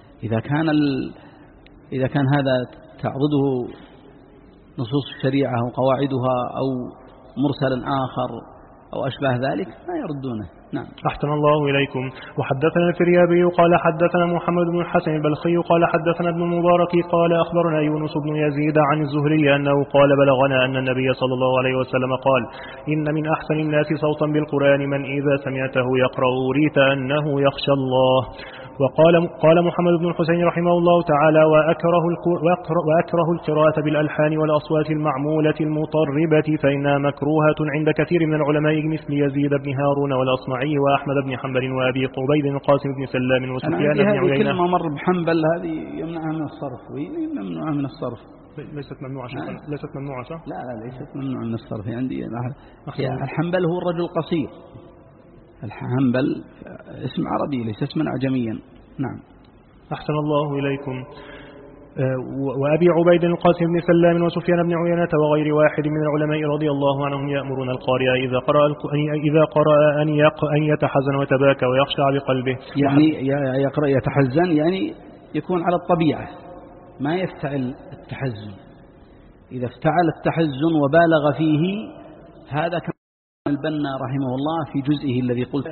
A: إذا كان هذا تعضده نصوص الشريعة وقواعدها أو مرسل آخر أو أشبه ذلك ما يردونه. نعم.
B: أحسن الله إليكم. وحدثنا الفريابي قال حدثنا محمد بن الحسن البلخي قال حدثنا ابن المبارك قال أخبرنا يونس بن يزيد عن الزهري أنه قال بلغنا أن النبي صلى الله عليه وسلم قال إن من أحسن الناس صوتا بالقرآن من إذا سمعته يقرأ ريت أنه يخشى الله. وقال محمد بن الحسين رحمه الله تعالى وأكره القراءة بالألحان والأصوات المعمولة المطربة فإنها مكروهة عند كثير من العلماء مثل يزيد بن هارون والأصمعي وأحمد بن حنبل وأبي قبيد القاسم بن سلام وسفيان بن عيينة.
A: هذه كلمة مر بحنبل هذه يمنعها من الصرف، ويمنعها من الصرف.
B: ليست ممنوعة ليست ممنوعة صح؟
A: لا ليست ممنوعة من الصرف عندي. الحنبل هو الرجل القصير، الحنبل اسم عربي ليس اسما أعجميا. نعم.
B: أحسن الله إليكم. وأبي عبيد القاسم بن سلام وسفيان بن عيينة وغير واحد من العلماء رضي الله عنهم يأمرون القارئ إذا قرأ أن يتحزن ويتباكى ويخشع بقلبه.
A: يعني يقرأ يتحزن يعني يكون على الطبيعة، ما يفتعل التحزن. إذا افتعل التحزن وبالغ فيه هذا كما البنا رحمه الله في جزئه الذي قلت.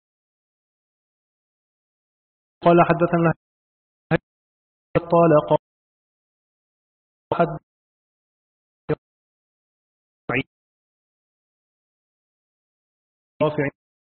B: قال حدثنا الطالق حد رافع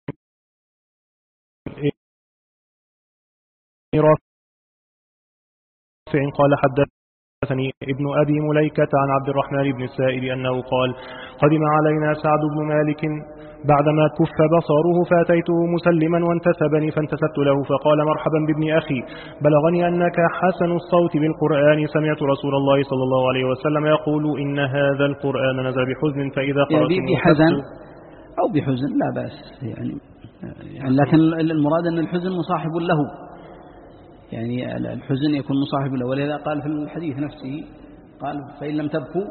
B: قال حدثني ابن أبي مليكة عن عبد الرحمن بن السائب أنه قال قدم علينا سعد بن مالك بعدما كف بصره فأتيته مسلما وانتسبني فانتسبت له فقال مرحبا بابن أخي بلغني أنك حسن الصوت بالقرآن سمعت رسول الله صلى الله عليه وسلم يقول إن هذا القرآن نزل بحزن فإذا قرأتم
A: بحزن أو بحزن لا بأس يعني لكن المراد أن الحزن مصاحب له، يعني الحزن يكون مصاحب له، ولذا قال في الحديث نفسه قال فإن لم تبكوا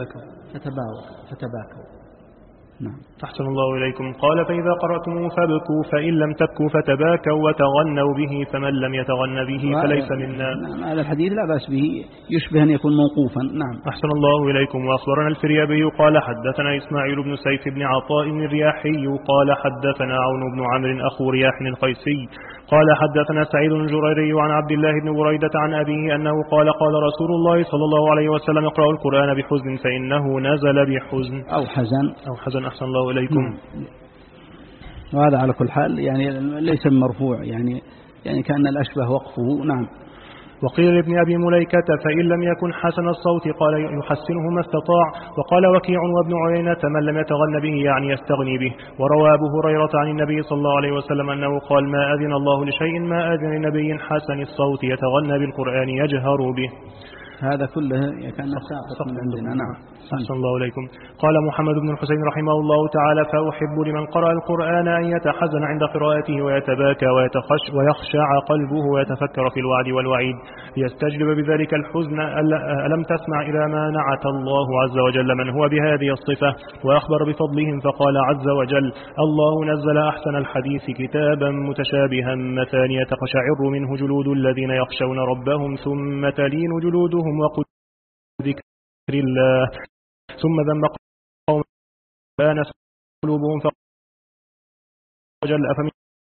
A: فتباكوا. نعم.
B: أحسن الله إليكم. قال فإذا قرأتموه فابكوا فإن لم تبكوا فتباكوا وتغنوا به فمن لم يتغن به فليس منا.
A: نعم. هذا الحديث لا بأس به، يشبه أن يكون موقوفا. نعم.
B: أحسن الله إليكم. وأخبرنا الفريابي قال حدثنا إسماعيل بن سيف بن عطاء الرياحي قال حدثنا عون بن عمرو أخو رياح القيسي قال حدثنا سعيد الجريري عن عبد الله بن بريدة عن أبيه أنه قال قال رسول الله صلى الله عليه وسلم اقرأوا القرآن بحزن فإنه نزل بحزن
A: أو حزن.
B: أحسن الله إليكم.
A: وهذا على كل حال يعني ليس مرفوع، يعني كأن الأشبه وقفه. نعم.
B: وقيل لابن أبي مليكة فإن لم يكن حسن الصوت قال يحسنه ما استطاع. وقال وكيع وابن عيينة من لم يتغن به يعني يستغني به. وروى أبو هريرة عن النبي صلى الله عليه وسلم أنه قال ما أذن الله لشيء ما أذن لنبي حسن الصوت يتغنى بالقرآن يجهر به.
A: هذا كله كان ساقط من عندنا. نعم.
B: أحسن الله إليكم. قال محمد بن الحسين رحمه الله تعالى فأحب لمن قرأ القرآن أن يتحزن عند قراءته ويتباكى ويخشع قلبه ويتفكر في الوعد والوعيد ليستجلب بذلك الحزن. ألم تسمع إلى ما نعت الله عز وجل من هو بهذه الصفة وأخبر بفضلهم فقال عز وجل الله نزل أحسن الحديث كتابا متشابها مثانية تقشعر منه جلود الذين يخشون ربهم ثم تلين جلودهم وقل ذكر الله ثم ذم قوم فانس قلوبهم فقال أفمن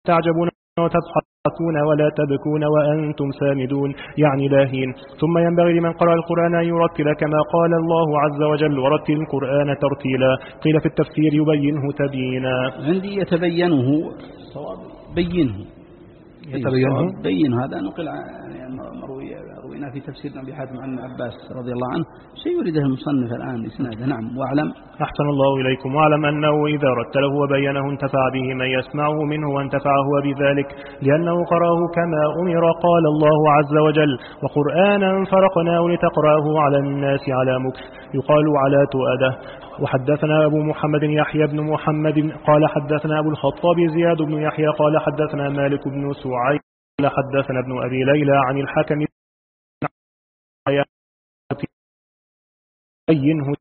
B: تعجبون وتضحكون ولا تبكون وأنتم سامدون، يعني لاهين. ثم ينبغي لمن قرأ القرآن أن يرتل كما قال الله عز وجل: ورتل القرآن ترتيلا. قيل في التفسير: يبينه تبيينا.
A: عندي يتبينه صواب بينه، هذا نقل روينا في تفسير أبي حاتم عن عباس رضي الله عنه، سيورده المصنف الآن إسناده. نعم. واعلم.
B: أحسن الله إليكم. واعلم أنه إذا رتله وبينه انتفع به من يسمعه منه وانتفع هو بذلك، لأنه قرأه كما أمر. قال الله عز وجل: وقرآنا فرقناه لتقرأه على الناس على مكث، يقال على تؤده. وحدثنا أبو محمد يحيى بن محمد قال حدثنا أبو الخطاب زياد بن يحيى قال حدثنا مالك بن سعيد قال حدثنا ابن أبي ليلى عن الحكم بينه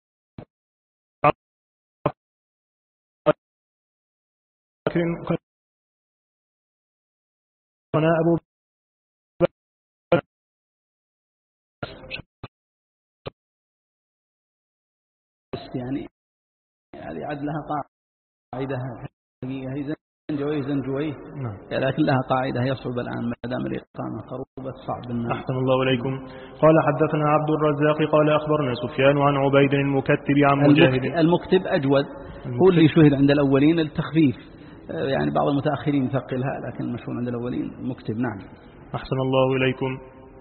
B: أبو
A: يعني هذه عد لها قاعدة حقيقة، هي زنجوي لكن لها قاعدة يصعب الآن ما دام الإقامة قربت صعب الناس.
B: أحسن الله إليكم. قال حدثنا عبد الرزاق قال أخبرنا سفيان عن عبيد المكتب عن مجاهد.
A: المكتب أجود، هو اللي شهد عند الأولين التخفيف، يعني بعض المتأخرين يثقلها، لكن المشهور عند الأولين المكتب. نعم.
B: أحسن الله إليكم.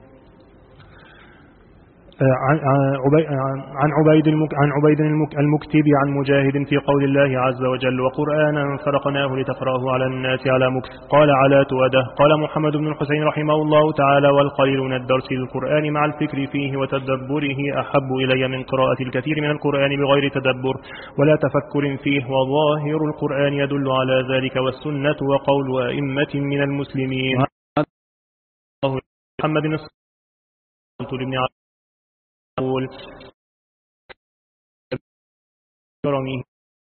B: عن عبيد المكتب عن مجاهد في قول الله عز وجل: وقرآنا فرقناه لتقرأه على الناس على مكث، قال على تؤده. قال محمد بن الحسين رحمه الله تعالى: والقليل من الدرس للقرآن مع الفكر فيه وتدبره أحب إلي من قراءة الكثير من القرآن بغير تدبر ولا تفكر فيه، وظاهر القرآن يدل على ذلك، والسنة وقول أئمة من المسلمين. محمد بن يقول كرمه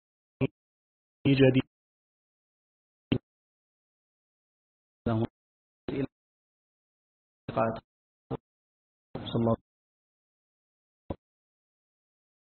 B: جديد
A: صلى الله